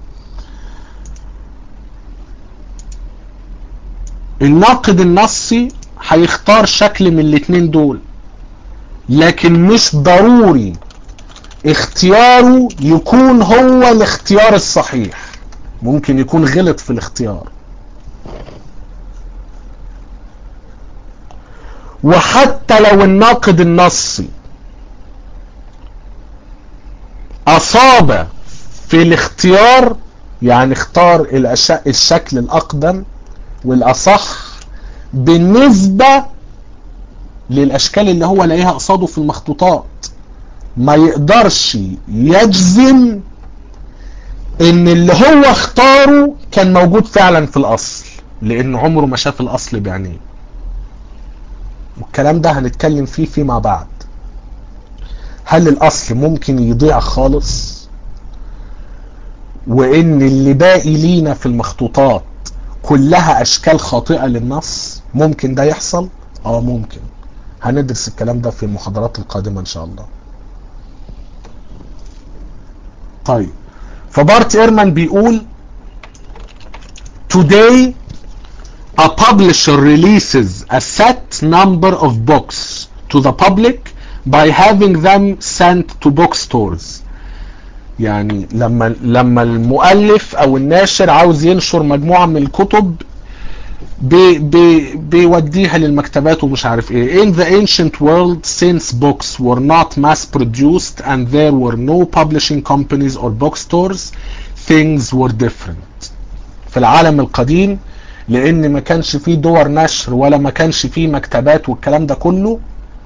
الناقد النصي هيختار شكل من الاتنين دول، لكن مش ضروري اختياره يكون هو الاختيار الصحيح، ممكن يكون غلط في الاختيار. وحتى لو الناقد النصي اصاب في الاختيار، يعني اختار الشكل الاقدم والاصح بالنسبة للاشكال اللي هو لاقيها قصاده في المخطوطات، ما يقدرش يجزم ان اللي هو اختاره كان موجود فعلا في الاصل، لان عمره ما شاف الاصل بعينيه. والكلام ده هنتكلم فيه فيما بعد. هل الاصل ممكن يضيع خالص وان اللي باقي لينا في المخطوطات كلها اشكال خاطئة للنص؟ ممكن ده يحصل؟ ممكن. هندرس الكلام ده في المحاضرات القادمة ان شاء الله. طيب، فبارت ايرمان بيقول today a publisher releases a set number of books to the public by having them sent to bookstores. يعني لما المؤلف او الناشر عاوز ينشر مجموعة من الكتب بيوديها للمكتبات ومش عارف ايه. In the ancient world, since books were not mass produced and there were no publishing companies or bookstores, things were different. في العالم القديم، لان ما كانش فيه دور نشر ولا ما كانش فيه مكتبات والكلام ده كله،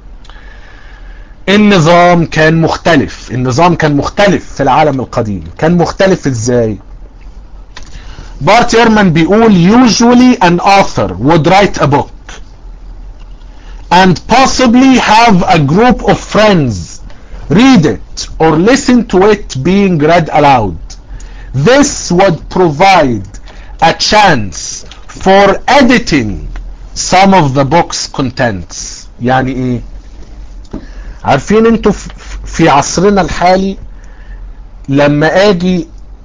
النظام كان مختلف في العالم القديم. كان مختلف ازاي؟ بارت ايرمان بيقول usually an author would write a book and possibly have a group of friends read it or listen to it being read aloud. This would provide a chance for editing some of the book's contents. يعني ايه؟ عارفين انتوا في عصرنا الحالي لما اجي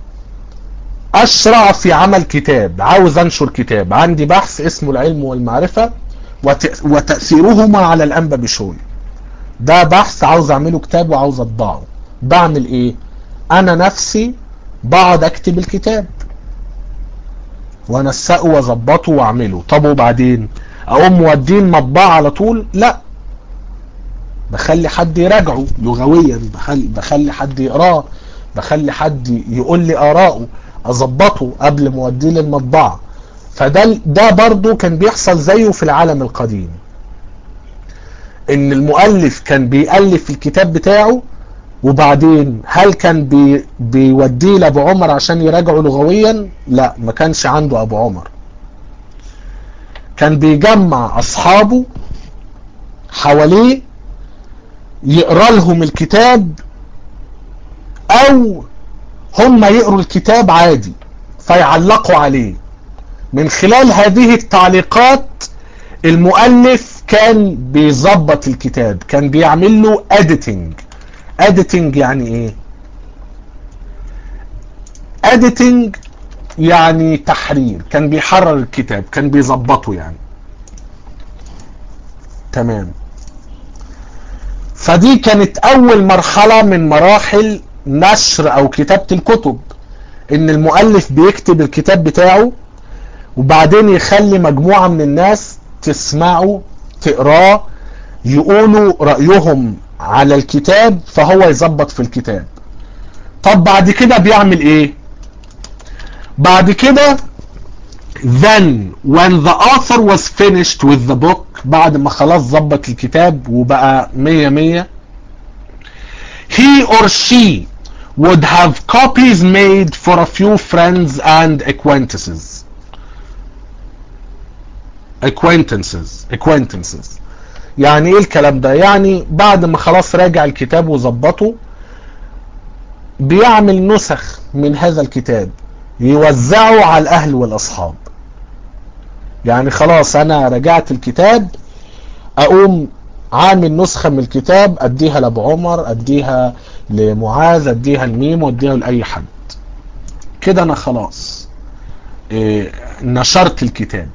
اشرع في عمل كتاب، عاوز انشر كتاب، عندي بحث اسمه العلم والمعرفة وتأثيرهما على الأنبا بشوي، ده بحث عاوز اعمله كتاب وعاوز اطبعه. بعمل ايه؟ انا نفسي بقعد اكتب الكتاب وانسقه واظبطه واعمله. طب وبعدين اقوم موديه المطبعة على طول؟ لا، بخلي حد يراجعه لغويا، بخلي حد يقراه، بخلي حد يقول لي آراءه، اظبطه قبل ما اوديه للمطبعة. فده برضو كان بيحصل زيه في العالم القديم، ان المؤلف كان بيألف الكتاب بتاعه وبعدين هل كان بيوديه لابو عمر عشان يراجعه لغويا؟ لا، ما كانش عنده ابو عمر. كان بيجمع اصحابه حواليه يقرأ لهم الكتاب او هم يقروا الكتاب عادي فيعلقوا عليه. من خلال هذه التعليقات المؤلف كان بيظبط الكتاب، كان بيعمل له editing يعني ايه؟ editing يعني تحرير، كان بيحرر الكتاب، كان بيظبطه يعني. تمام. فدي كانت اول مرحلة من مراحل نشر او كتابة الكتب، ان المؤلف بيكتب الكتاب بتاعه وبعدين يخلي مجموعة من الناس تسمعه تقراه يقولوا رأيهم على الكتاب فهو يظبط في الكتاب. طب بعد كده بيعمل ايه؟ بعد كده then when the author was finished with the book، بعد ما خلاص ظبط الكتاب وبقى 100 he or she would have copies made for a few friends and acquaintances. يعني ايه الكلام ده؟ يعني بعد ما خلاص راجع الكتاب وظبطه بيعمل نسخ من هذا الكتاب يوزعه على الاهل والاصحاب. يعني خلاص انا رجعت الكتاب، اقوم عامل نسخة من الكتاب اديها لابو عمر، اديها لمعاذ، اديها لميمو، اديها لاي حد. كده انا خلاص نشرت الكتاب.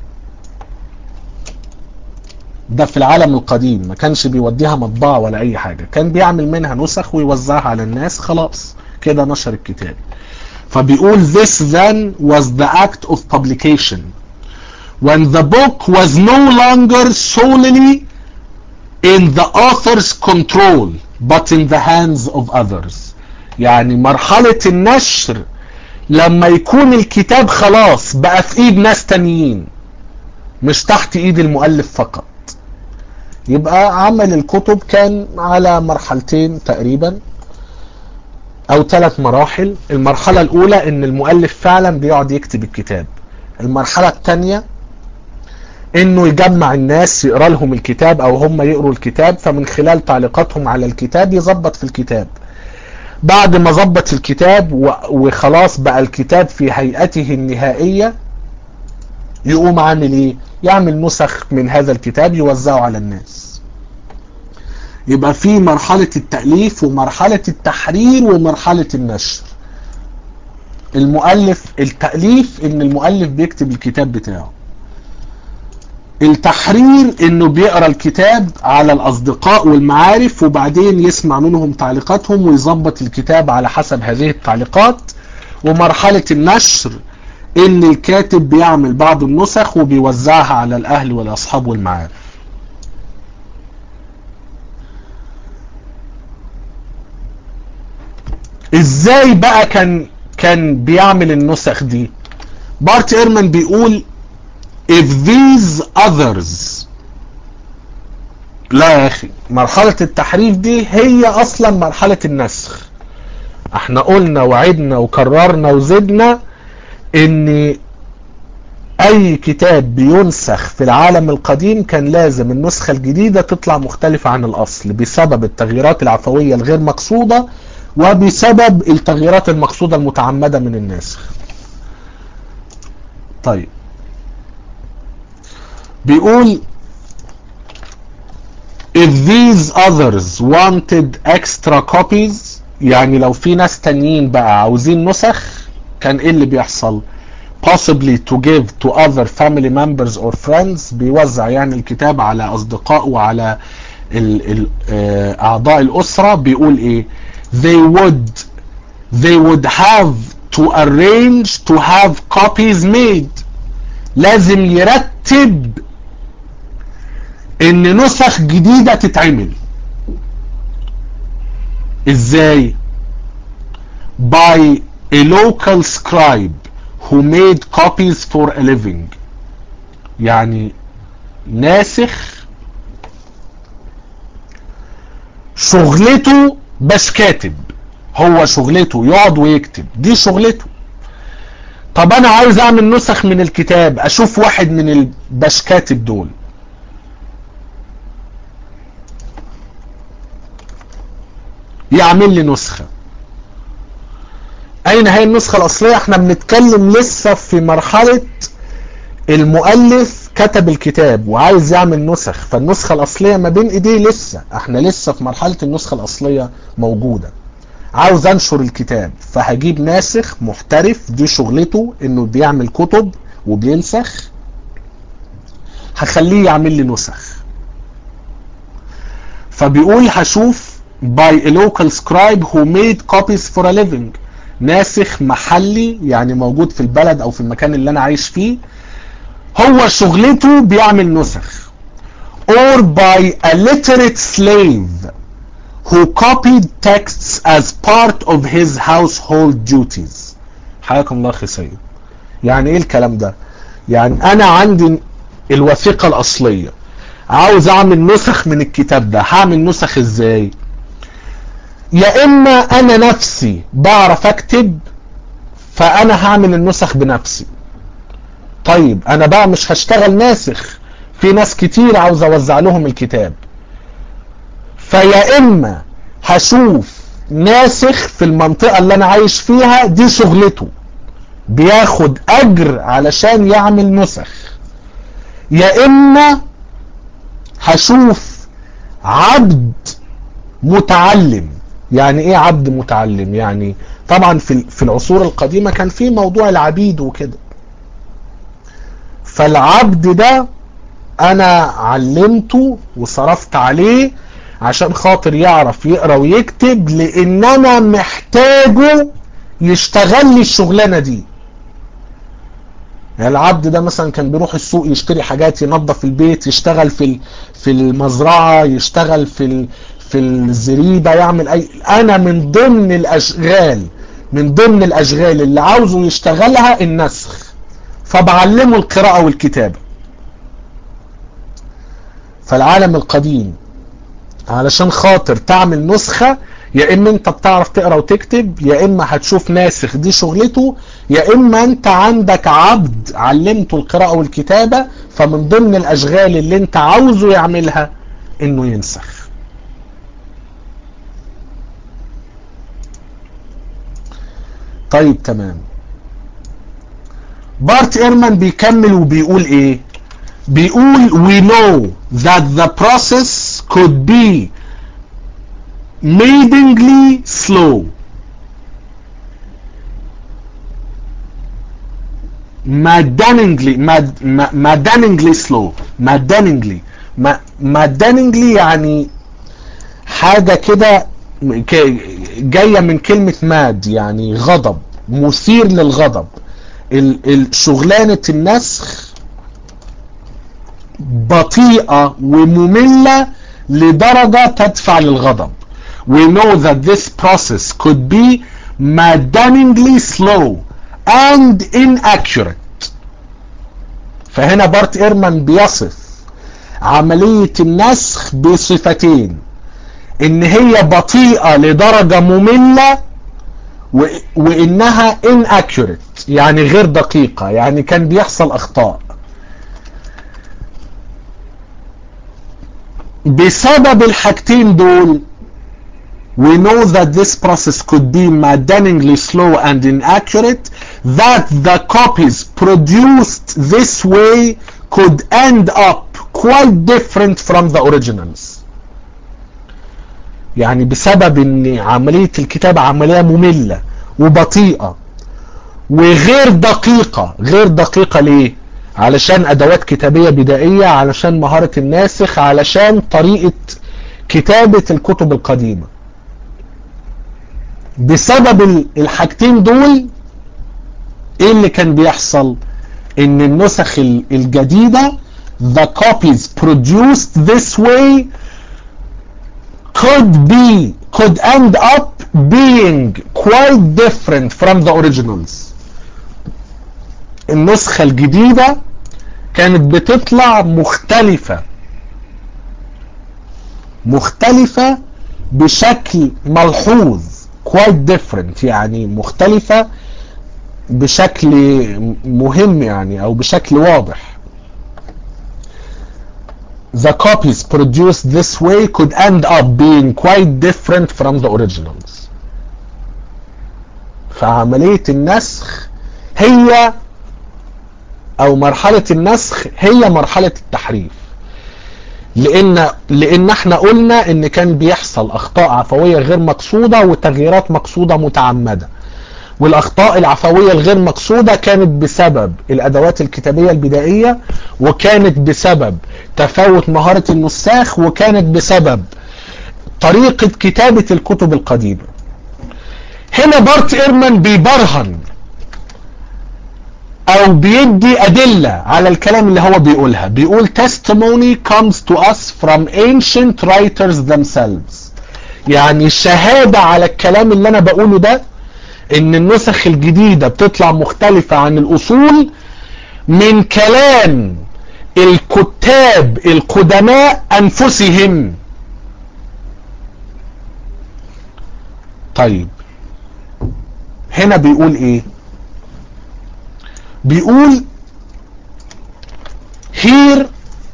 ده في العالم القديم ما كانش بيوديها مطبعة ولا اي حاجة، كان بيعمل منها نسخ ويوزعها على الناس، خلاص كده نشر الكتاب. فبيقول this then was the act of publication when the book was no longer solely in the author's control but in the hands of others. يعني مرحلة النشر لما يكون الكتاب خلاص بقى في ايد ناس تانيين مش تحت ايد المؤلف فقط. يبقى عمل الكتب كان على مرحلتين تقريبا او 3 مراحل. المرحلة الاولى ان المؤلف فعلا بيقعد يكتب الكتاب. المرحلة الثانية انه يجمع الناس يقرأ لهم الكتاب او هم يقروا الكتاب، فمن خلال تعليقاتهم على الكتاب يظبط في الكتاب. بعد ما ظبط الكتاب وخلاص بقى الكتاب في هيئته النهائية، يقوم عامل ايه؟ يعمل نسخ من هذا الكتاب يوزعه على الناس. يبقى في مرحلة التأليف ومرحلة التحرير ومرحلة النشر. التأليف ان المؤلف بيكتب الكتاب بتاعه. التحرير انه بيقرأ الكتاب على الاصدقاء والمعارف وبعدين يسمع منهم تعليقاتهم ويظبط الكتاب على حسب هذه التعليقات. ومرحلة النشر ان الكاتب بيعمل بعض النسخ وبيوزعها على الاهل والاصحاب والمعارف. ازاي بقى كان بيعمل النسخ دي؟ بارت ايرمان بيقول if these others، لا يا اخي، مرحلة التحريف دي هي اصلا مرحلة النسخ. احنا قلنا وعدنا وكررنا وزدنا ان اي كتاب بينسخ في العالم القديم كان لازم النسخة الجديدة تطلع مختلفة عن الاصل بسبب التغييرات العفوية الغير مقصودة وبسبب التغييرات المقصودة المتعمدة من الناسخ. طيب بيقول if these others wanted extra copies، يعني لو في ناس تانيين بقى عاوزين نسخ كان ايه اللي بيحصل؟ possibly to give to other family members or friends، بيوزع يعني الكتاب على اصدقاء وعلى اعضاء الاسرة. بيقول ايه؟ they would have to arrange to have copies made، لازم يرتب ان نسخ جديدة تتعمل. ازاي؟ by a local scribe who made copies for a living، يعني ناسخ شغلته بس كاتب، هو شغلته يقعد ويكتب، دي شغلته. طب انا عايز اعمل نسخ من الكتاب، اشوف واحد من البشكاتب دول، يعمل لي نسخة. اين هي النسخة الاصلية؟ احنا بنتكلم لسه في مرحلة المؤلف كتب الكتاب وعايز يعمل نسخ، فالنسخة الاصلية ما بين ايديه، لسه احنا لسه في مرحلة النسخة الاصلية موجودة. عاوز انشر الكتاب، فهجيب ناسخ محترف دي شغلته انه بيعمل كتب وبينسخ، هخليه يعمل لي نسخ. فبيقول هشوف by a local scribe who made copies for a living، ناسخ محلي يعني موجود في البلد او في المكان اللي انا عايش فيه، هو شغلته بيعمل نسخ. or by a literate slave who copied texts as part of his household duties. حياكم الله اخي سيد. يعني ايه الكلام ده؟ يعني انا عندي الوثيقة الاصلية، عاوز اعمل نسخ من الكتاب ده، هعمل نسخ ازاي؟ يا اما انا نفسي بعرف اكتب فانا هعمل النسخ بنفسي. طيب انا بقى مش هشتغل ناسخ، في ناس كتير عاوز اوزع لهم الكتاب، فيا اما هشوف ناسخ في المنطقة اللي انا عايش فيها دي شغلته بياخد اجر علشان يعمل نسخ، يا اما هشوف عبد متعلم. يعني ايه عبد متعلم؟ يعني طبعا في العصور القديمة كان في موضوع العبيد وكده، فالعبد ده انا علمته وصرفت عليه عشان خاطر يعرف يقرأ ويكتب، لان انا محتاجه يشتغل لي الشغلانة دي. يعني العبد ده مثلا كان بيروح السوق يشتري حاجات، ينظف البيت، يشتغل في المزرعة، يشتغل في الزريبة، يعمل انا من ضمن الاشغال اللي عاوزه يشتغلها النسخ، فبعلمه القراءة والكتابة. فالعالم القديم علشان خاطر تعمل نسخة، يا اما انت بتعرف تقرا وتكتب، يا اما هتشوف ناسخ دي شغلته، يا اما انت عندك عبد علمته القراءة والكتابة، فمن ضمن الاشغال اللي انت عاوزه يعملها انه ينسخ. طيب تمام. بارت ايرمان بيكمل وبيقول ايه؟ بيقول we know that the process could be maddeningly slow. maddeningly slow. maddeningly يعني حاجة كده جاية من كلمة ماد، يعني غضب، مثير للغضب. شغلانة النسخ بطيئة ومملة لدرجة تدفع للغضب. We know that this process could be maddeningly slow and inaccurate. فهنا بارت ايرمان بيصف عملية النسخ بصفتين، ان هي بطيئة لدرجة مملة، وانها inaccurate يعني غير دقيقة، يعني كان بيحصل اخطاء. بسبب الحاجتين دول we know that this process could be maddeningly slow and inaccurate, that the copies produced this way could end up quite different from the originals. يعني بسبب ان عملية الكتابة عملية مملة وبطيئة وغير دقيقة. غير دقيقة ليه؟ علشان ادوات كتابية بدائية، علشان مهارة الناسخ، علشان طريقة كتابة الكتب القديمة. بسبب الحاجتين دول ايه اللي كان بيحصل؟ ان النسخ الجديدة the copies produced this way could end up being quite different from the originals. النسخة الجديدة كانت بتطلع مختلفة بشكل ملحوظ. quite different يعني مختلفة بشكل مهم يعني او بشكل واضح. The copies produced this way could end up being quite different from the originals. فعملية النسخ هي او مرحلة النسخ هي مرحلة التحريف، لان احنا قلنا ان كان بيحصل اخطاء عفوية غير مقصودة وتغييرات مقصودة متعمدة، والاخطاء العفوية الغير مقصودة كانت بسبب الادوات الكتابية البدائية، وكانت بسبب تفاوت مهارة النساخ، وكانت بسبب طريقة كتابة الكتب القديمة. هنا بارت ايرمان بيبرهن او بيدي ادلة على الكلام اللي هو بيقولها. بيقول testimony comes to us from ancient writers themselves، يعني شهادة على الكلام اللي انا بقوله ده ان النسخ الجديدة بتطلع مختلفة عن الاصول من كلام الكتاب القدماء انفسهم. طيب هنا بيقول ايه؟ بيقول here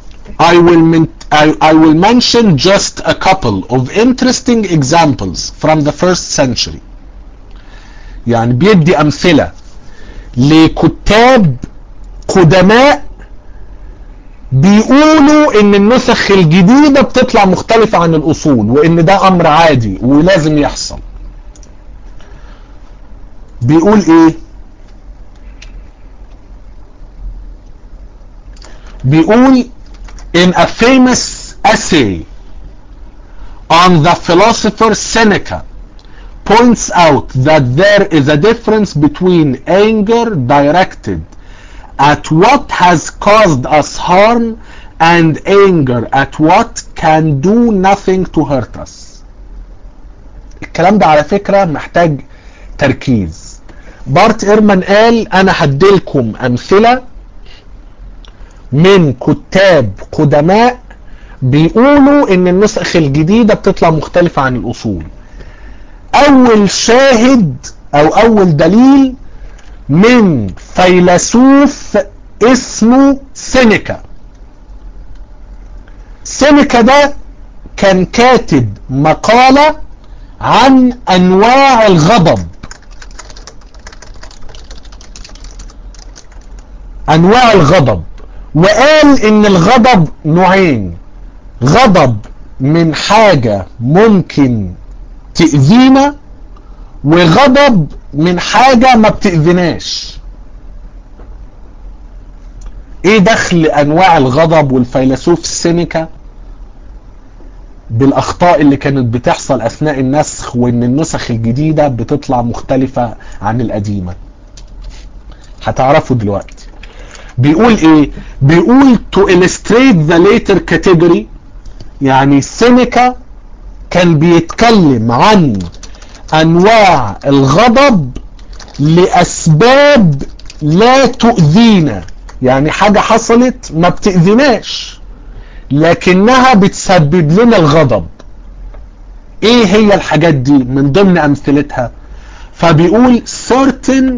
I will mention just a couple of interesting examples from the first century. يعني بيدي امثلة لكتاب قدماء بيقولوا ان النسخ الجديدة بتطلع مختلفة عن الاصول، وان ده امر عادي ولازم يحصل. بيقول ايه؟ بيقول in a famous essay on the philosopher Seneca points out that there is a difference between anger directed at what has caused us harm and anger at what can do nothing to hurt us. الكلام ده على فكرة محتاج تركيز. بارت ايرمان قال انا هديلكم امثلة من كتاب قدماء بيقولوا ان النسخ الجديدة بتطلع مختلفة عن الاصول. اول شاهد او اول دليل من فيلسوف اسمه سينيكا. سينيكا ده كان كاتب مقالة عن انواع الغضب. انواع الغضب، وقال ان الغضب نوعين: غضب من حاجة ممكن تأذينا، وغضب من حاجة ما بتأذيناش. ايه دخل انواع الغضب والفيلسوف سينيكا بالاخطاء اللي كانت بتحصل اثناء النسخ، وان النسخ الجديدة بتطلع مختلفة عن القديمة؟ هتعرفوا دلوقتي. بيقول ايه؟ بيقول to illustrate the later category، يعني سينيكا كان بيتكلم عن انواع الغضب لاسباب لا تؤذينا، يعني حاجة حصلت ما بتأذيناش لكنها بتسبب لنا الغضب. ايه هي الحاجات دي؟ من ضمن امثلتها فبيقول certain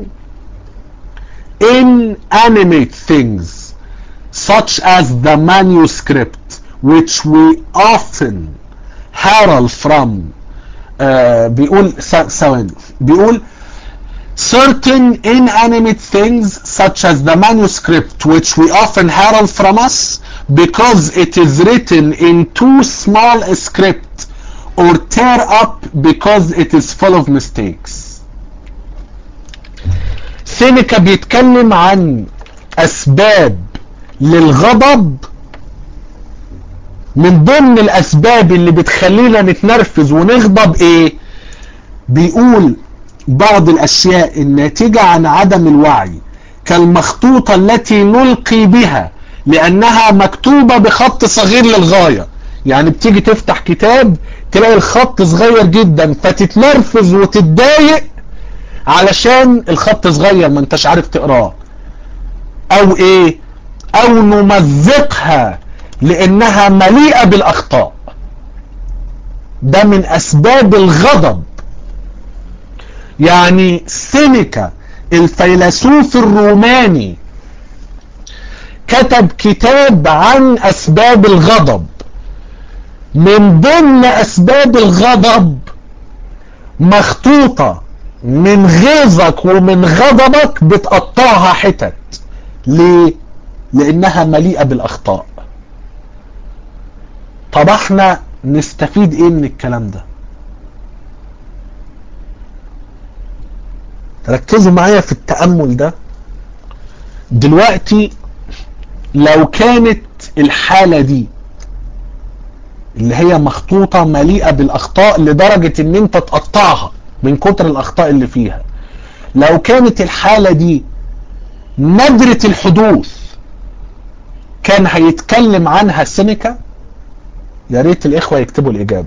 inanimate things such as the manuscript which we often herald from. بيقول ثواني، بيقول certain inanimate things such as the manuscript which we often herald from us because it is written in too small a script or tear up because it is full of mistakes. سينيكا بيتكلم عن اسباب للغضب. من ضمن الاسباب اللي بتخلينا نتنرفز ونغضب ايه؟ بيقول بعض الاشياء الناتجة عن عدم الوعي كالمخطوطة التي نلقي بها لانها مكتوبة بخط صغير للغاية. يعني بتيجي تفتح كتاب تلاقي الخط صغير جدا فتتنرفز وتتضايق علشان الخط صغير ما انتش عارف تقراه. او ايه؟ او نمزقها لانها مليئة بالاخطاء. ده من اسباب الغضب. يعني سينيكا الفيلسوف الروماني كتب كتاب عن اسباب الغضب. من ضمن اسباب الغضب مخطوطة من غيظك ومن غضبك بتقطعها حتت. ليه؟ لانها مليئة بالاخطاء. طب احنا نستفيد ايه من الكلام ده؟ ركزوا معايا في التأمل ده. دلوقتي لو كانت الحالة دي اللي هي مخطوطة مليئة بالاخطاء لدرجة ان انت تقطعها من كتر الاخطاء اللي فيها، لو كانت الحالة دي نادرة الحدوث كان هيتكلم عنها سينيكا؟ يا ريت الاخوة يكتبوا الاجابة.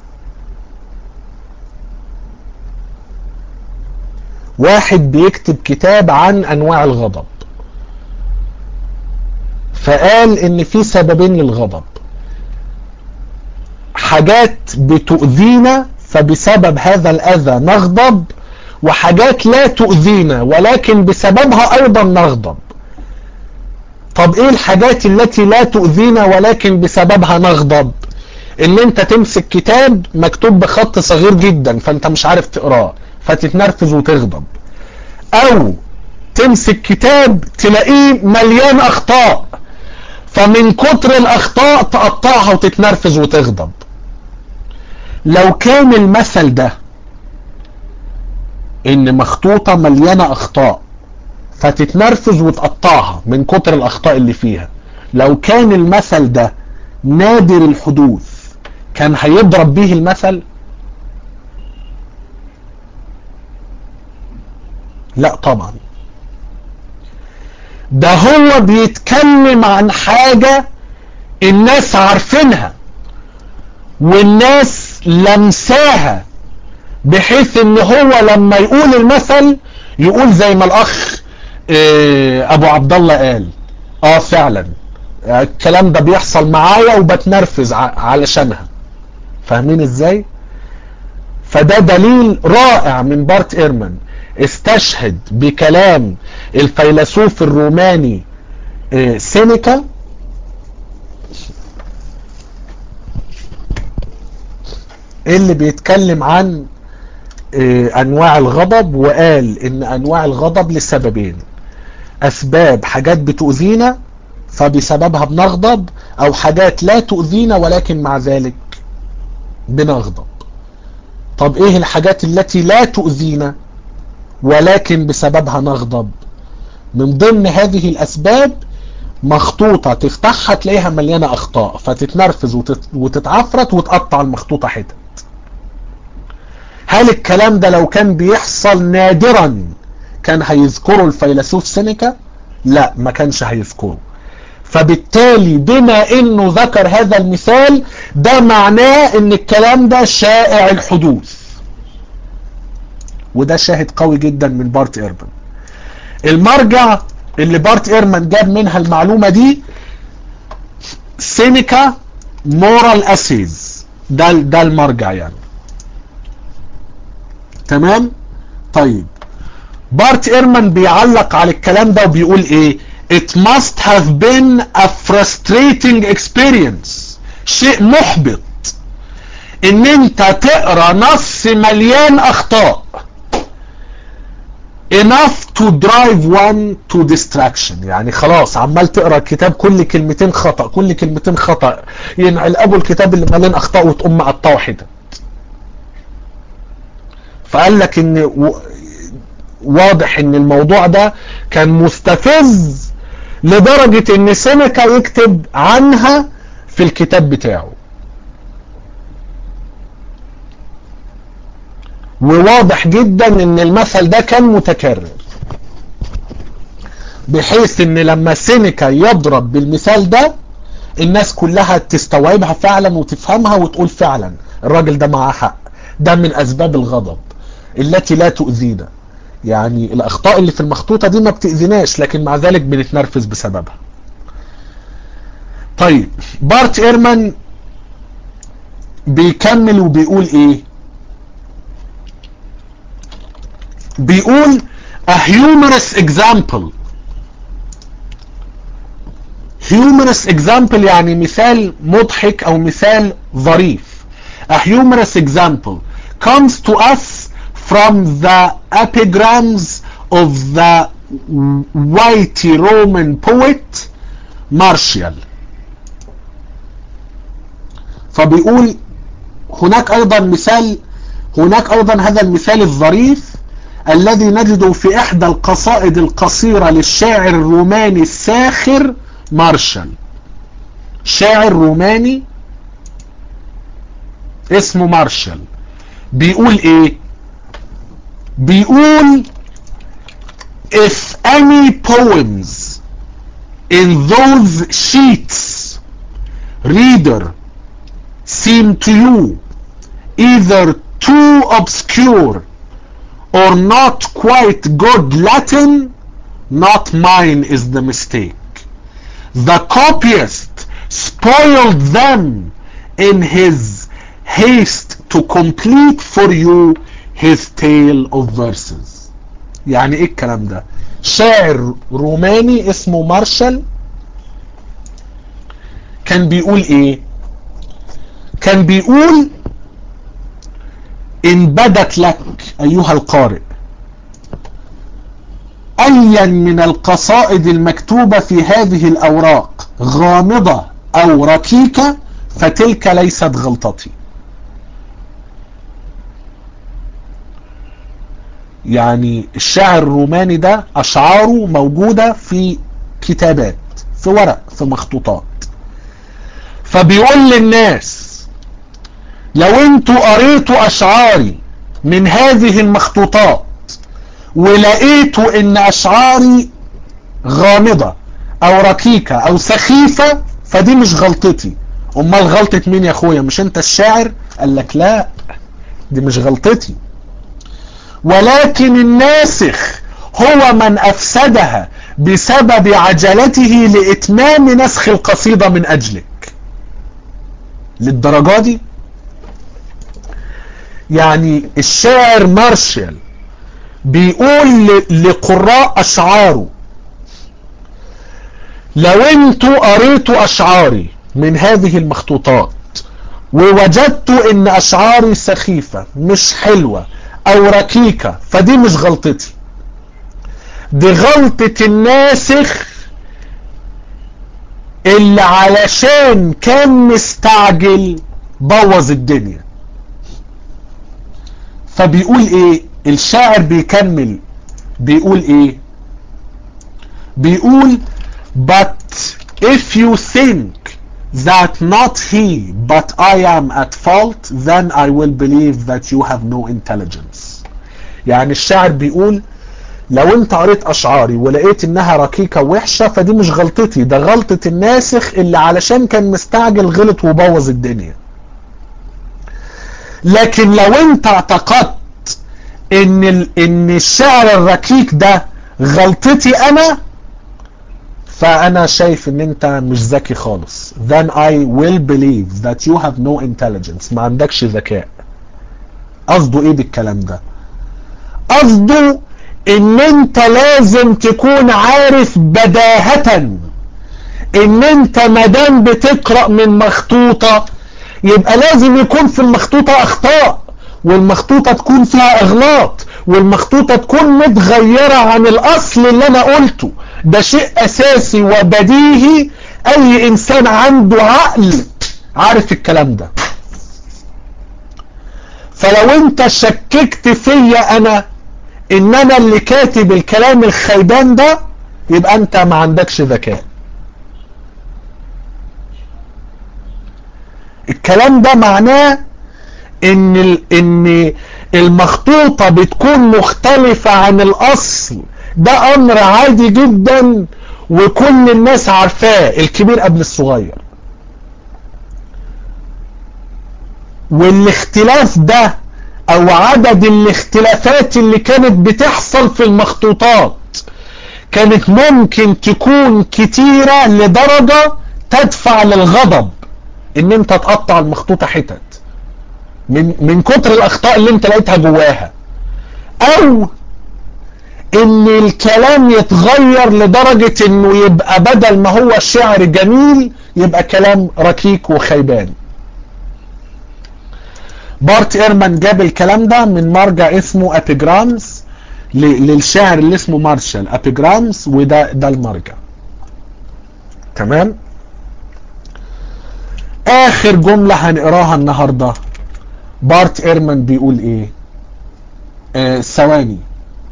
واحد بيكتب كتاب عن انواع الغضب، فقال ان في سببين للغضب: حاجات بتؤذينا فبسبب هذا الاذى نغضب، وحاجات لا تؤذينا ولكن بسببها ايضا نغضب. طب ايه الحاجات التي لا تؤذينا ولكن بسببها نغضب؟ ان انت تمسك كتاب مكتوب بخط صغير جدا فانت مش عارف تقراه فتتنرفز وتغضب، او تمسك كتاب تلاقيه مليان اخطاء فمن كتر الاخطاء تقطعها وتتنرفز وتغضب. لو كان المثل ده ان مخطوطة مليانة اخطاء فتتنرفز وتقطعها من كتر الاخطاء اللي فيها، لو كان المثل ده نادر الحدوث كان هيضرب به المثل؟ لا طبعا. ده هو بيتكلم عن حاجة الناس عارفينها والناس لمساها، بحيث ان هو لما يقول المثل يقول زي ما الاخ ابو عبد الله قال: اه فعلا الكلام ده بيحصل معايا وبتنرفز علشانها. فاهمين ازاي؟ فده دليل رائع من بارت ايرمان، استشهد بكلام الفيلسوف الروماني سينيكا اللي بيتكلم عن انواع الغضب، وقال ان انواع الغضب لسببين: اسباب حاجات بتؤذينا فبسببها بنغضب، او حاجات لا تؤذينا ولكن مع ذلك بنغضب. طب ايه الحاجات التي لا تؤذينا ولكن بسببها نغضب؟ من ضمن هذه الاسباب مخطوطة تفتحها تلاقيها مليانة اخطاء فتتنرفز وتتعفرت وتقطع المخطوطة حتت. هل الكلام ده لو كان بيحصل نادرا كان هيذكره الفيلسوف سينيكا؟ لا، ما كانش هيذكره. فبالتالي بما انه ذكر هذا المثال ده معناه ان الكلام ده شائع الحدوث، وده شاهد قوي جدا من بارت ايرمان. المرجع اللي بارت ايرمان جاب منها المعلومة دي سينيكا مورال اسيز، ده المرجع يعني. تمام؟ طيب بارت ايرمان بيعلق على الكلام ده وبيقول ايه: It must have been a frustrating experience. شيء محبط ان انت تقرا نص مليان اخطاء enough to drive one to distraction. يعني خلاص عمال تقرا الكتاب كل كلمتين خطأ كل كلمتين خطأ، ينعل ابو الكتاب اللي مليان اخطاء وتقوم مقطعه حتت. فقال لك ان واضح ان الموضوع ده كان مستفز لدرجة ان سينيكا يكتب عنها في الكتاب بتاعه. وواضح جدا ان المثل ده كان متكرر، بحيث ان لما سينيكا يضرب بالمثال ده الناس كلها تستوعبها فعلا وتفهمها وتقول فعلا الراجل ده معاه حق، ده من اسباب الغضب التي لا تؤذينا. يعني الاخطاء اللي في المخطوطة دي ما بتأذيناش لكن مع ذلك بنتنرفز بسببها. طيب بارت ايرمان بيكمل وبيقول ايه؟ بيقول a humorous example. humorous example يعني مثال مضحك او مثال ظريف. a humorous example comes to us from the epigrams of the white Roman poet Martial. فبيقول هناك ايضا هذا المثال الظريف الذي نجده في احدى القصائد القصيرة للشاعر الروماني الساخر مارشال. شاعر روماني اسمه مارشال. بيقول ايه؟ بيقول if any poems in those sheets, reader, seem to you either too obscure or not quite good Latin, not mine is the mistake. The copyist spoiled them in his haste to complete for you his tale of verses. يعني ايه الكلام ده؟ شاعر روماني اسمه مارشال كان بيقول ايه؟ كان بيقول إن بدت لك أيها القارئ أيا من القصائد المكتوبة في هذه الأوراق غامضة أو ركيكة فتلك ليست غلطتي. يعني الشاعر الروماني ده أشعاره موجودة في كتابات، في ورق، في مخطوطات. فبيقول للناس لو انتوا قريتوا أشعاري من هذه المخطوطات ولقيتوا ان أشعاري غامضة أو ركيكة أو سخيفة فدي مش غلطتي. أمال غلطة مين يا أخويا؟ مش أنت الشاعر؟ قال لك لا، دي مش غلطتي، ولكن الناسخ هو من أفسدها بسبب عجلته لإتمام نسخ القصيدة من أجلك. للدرجة دي؟ يعني الشاعر مارشال بيقول لقراء أشعاره لو انتوا قريتوا أشعاري من هذه المخطوطات ووجدتوا ان أشعاري سخيفة مش حلوة او ركيكة فدي مش غلطتي، دي غلطة الناسخ اللي علشان كان مستعجل بوظ الدنيا. فبيقول ايه الشاعر؟ بيكمل بيقول ايه؟ بيقول but if you think that not he but I am at fault then I will believe that you have no intelligence. يعني الشاعر بيقول لو انت قريت اشعاري ولقيت انها ركيكة وحشة فدي مش غلطتي، ده غلطة الناسخ اللي علشان كان مستعجل غلط وبوظ الدنيا. لكن لو انت اعتقدت ان الشعر الركيك ده غلطتي انا فانا شايف ان انت مش ذكي خالص. then I will believe that you have no intelligence. ما عندكش ذكاء. قصده ايه بالكلام ده؟ قصده ان انت لازم تكون عارف بداهة ان انت مادام بتقرأ من مخطوطة يبقى لازم يكون في المخطوطة اخطاء، والمخطوطة تكون فيها اغلاط، والمخطوطة تكون متغيرة عن الاصل اللي انا قلته. ده شيء اساسي وبديهي، اي انسان عنده عقل عارف الكلام ده. فلو انت شككت فيا انا ان انا اللي كاتب الكلام الخيبان ده يبقى انت ما عندكش ذكاء. الكلام ده معناه ان المخطوطة بتكون مختلفة عن الاصل، ده امر عادي جدا وكل الناس عارفاه، الكبير قبل الصغير. والاختلاف ده او عدد الاختلافات اللي كانت بتحصل في المخطوطات كانت ممكن تكون كتيرة لدرجة تدفع للغضب ان انت تقطع المخطوطة حتت من كتر الاخطاء اللي انت لقيتها جواها، او ان الكلام يتغير لدرجة انه يبقى بدل ما هو شعر جميل يبقى كلام ركيك وخيبان. بارت ايرمان جاب الكلام ده من مرجع اسمه ابيجرامز للشاعر اللي اسمه مارشال ابيجرامز، وده المرجع. تمام. اخر جملة هنقراها النهاردة بارت ايرمان بيقول ايه؟ ثواني.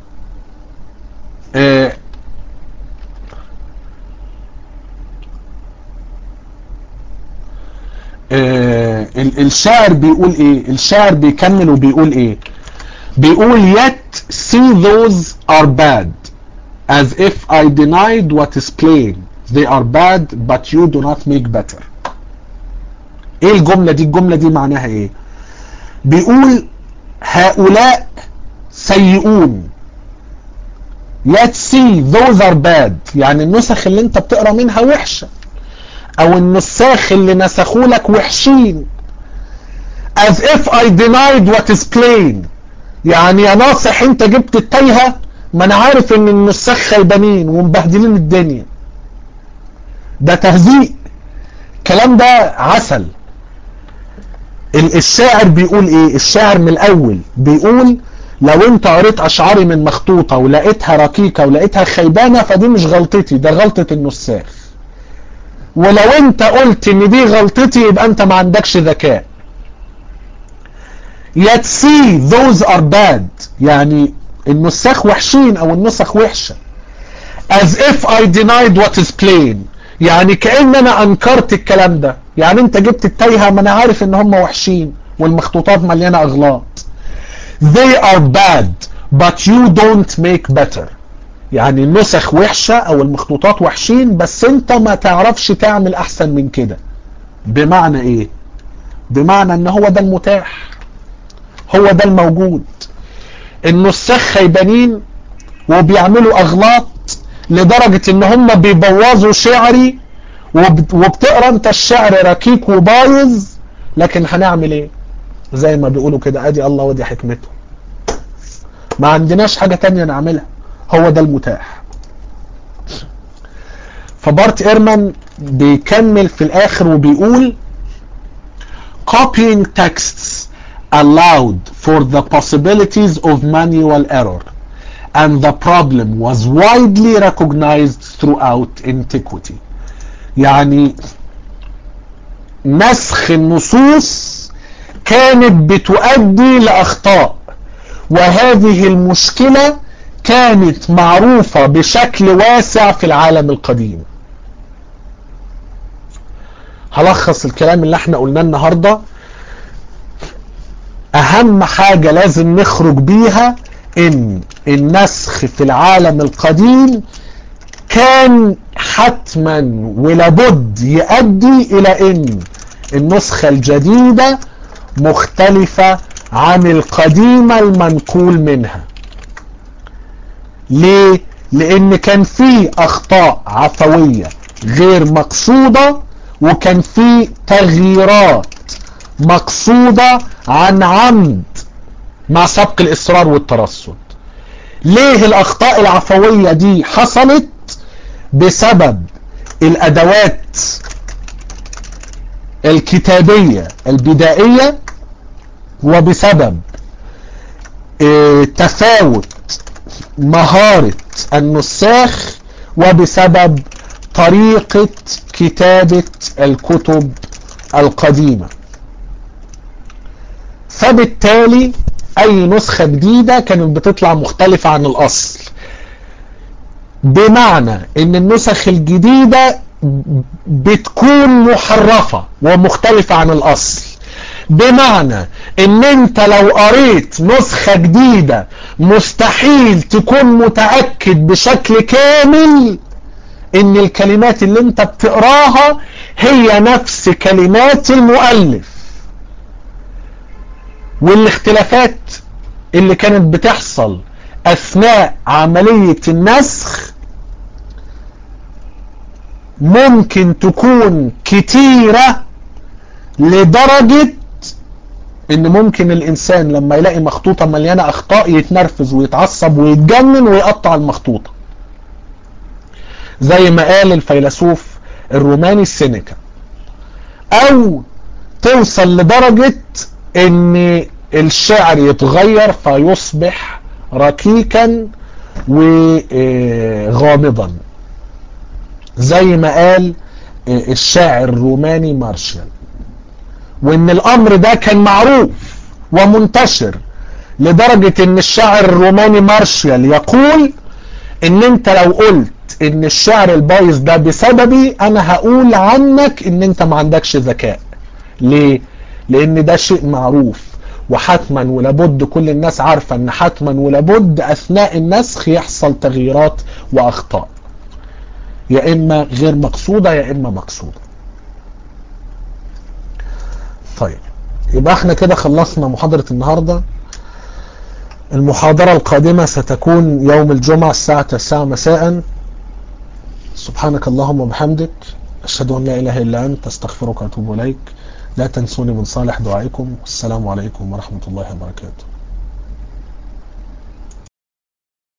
الشاعر بيقول ايه؟ الشاعر بيكمل وبيقول ايه؟ بيقول yet see those are bad as if I denied what is plain they are bad but you do not make better. ايه الجملة دي؟ الجملة دي معناها ايه؟ بيقول هؤلاء سيئون yet see those are bad، يعني النسخ اللي انت بتقرا منها وحشة، او النساخ اللي نسخوا لك وحشين. as if I denied what is plain، يعني يا ناصح انت جبت التايهة، ما انا عارف ان النساخ خيبانين ومبهدلين الدنيا. ده تهزيء، الكلام ده عسل. الشاعر بيقول ايه؟ الشاعر من الاول بيقول لو انت قريت اشعاري من مخطوطة ولقيتها ركيكة ولقيتها خيبانة فدي مش غلطتي، ده غلطة النساخ. ولو انت قلت ان دي غلطتي يبقى انت ما عندكش ذكاء. yet see those are bad، يعني النساخ وحشين او النسخ وحشة. as if I denied what is plain، يعني كأن انا انكرت الكلام ده، يعني انت جبت التايهة، ما انا عارف ان هم وحشين والمخطوطات مليانة اغلاط. they are bad but you don't make better، يعني النسخ وحشة او المخطوطات وحشين بس انت ما تعرفش تعمل احسن من كده. بمعنى ايه؟ بمعنى ان هو ده المتاح، هو ده الموجود. النساخ خيبانين وبيعملوا اغلاط لدرجة ان هم بيبوظوا شعري، وبتقرا انت الشعر ركيك وبايظ، لكن هنعمل ايه؟ زي ما بيقولوا كده ادي الله ودي حكمته، ما عندناش حاجة تانية نعملها، هو ده المتاح. فبارت ايرمان بيكمل في الاخر وبيقول copying texts allowed for the possibilities of manual error and the problem was widely recognized throughout antiquity. يعني نسخ النصوص كانت بتؤدي لأخطاء، وهذه المشكلة كانت معروفة بشكل واسع في العالم القديم. هلخص الكلام اللي احنا قلناه النهاردة. اهم حاجة لازم نخرج بيها ان النسخ في العالم القديم كان حتما ولابد يؤدي الى ان النسخة الجديدة مختلفة عن القديمة المنقول منها. ليه؟ لان كان في اخطاء عفوية غير مقصودة، وكان في تغييرات مقصودة عن عمد مع سبق الاصرار والترصد. ليه الاخطاء العفوية دي حصلت؟ بسبب الادوات الكتابية البدائية، وبسبب تفاوت مهارة النساخ، وبسبب طريقة كتابة الكتب القديمة. فبالتالي اي نسخة جديدة كانت بتطلع مختلفة عن الاصل، بمعنى ان النسخ الجديدة بتكون محرفة ومختلفة عن الاصل. بمعنى ان انت لو قريت نسخة جديدة مستحيل تكون متأكد بشكل كامل ان الكلمات اللي انت بتقراها هي نفس كلمات المؤلف. والاختلافات اللي كانت بتحصل اثناء عملية النسخ ممكن تكون كتيرة لدرجة ان ممكن الانسان لما يلاقي مخطوطة مليانة اخطاء يتنرفز ويتعصب ويتجنن ويقطع المخطوطة، زي ما قال الفيلسوف الروماني سينيكا. او توصل لدرجة ان الشعر يتغير فيصبح ركيكا وغامضا، زي ما قال الشاعر الروماني مارشال. وان الامر ده كان معروف ومنتشر لدرجة ان الشاعر الروماني مارشال يقول ان انت لو قلت ان الشعر البايظ ده بسببي انا هقول عنك ان انت ما عندكش ذكاء. ليه؟ لان ده شيء معروف وحتما ولابد كل الناس عارفة ان حتما ولابد اثناء النسخ يحصل تغييرات واخطاء، يا اما غير مقصودة يا اما مقصودة. طيب يبقى احنا كده خلصنا محاضرة النهاردة. المحاضرة القادمة ستكون يوم الجمعة الساعة 9 مساء. سبحانك اللهم وبحمدك، أشهد أن لا إله إلا أنت، أستغفرك وأتوب إليك. لا تنسوني من صالح دعائكم. والسلام عليكم ورحمة الله وبركاته.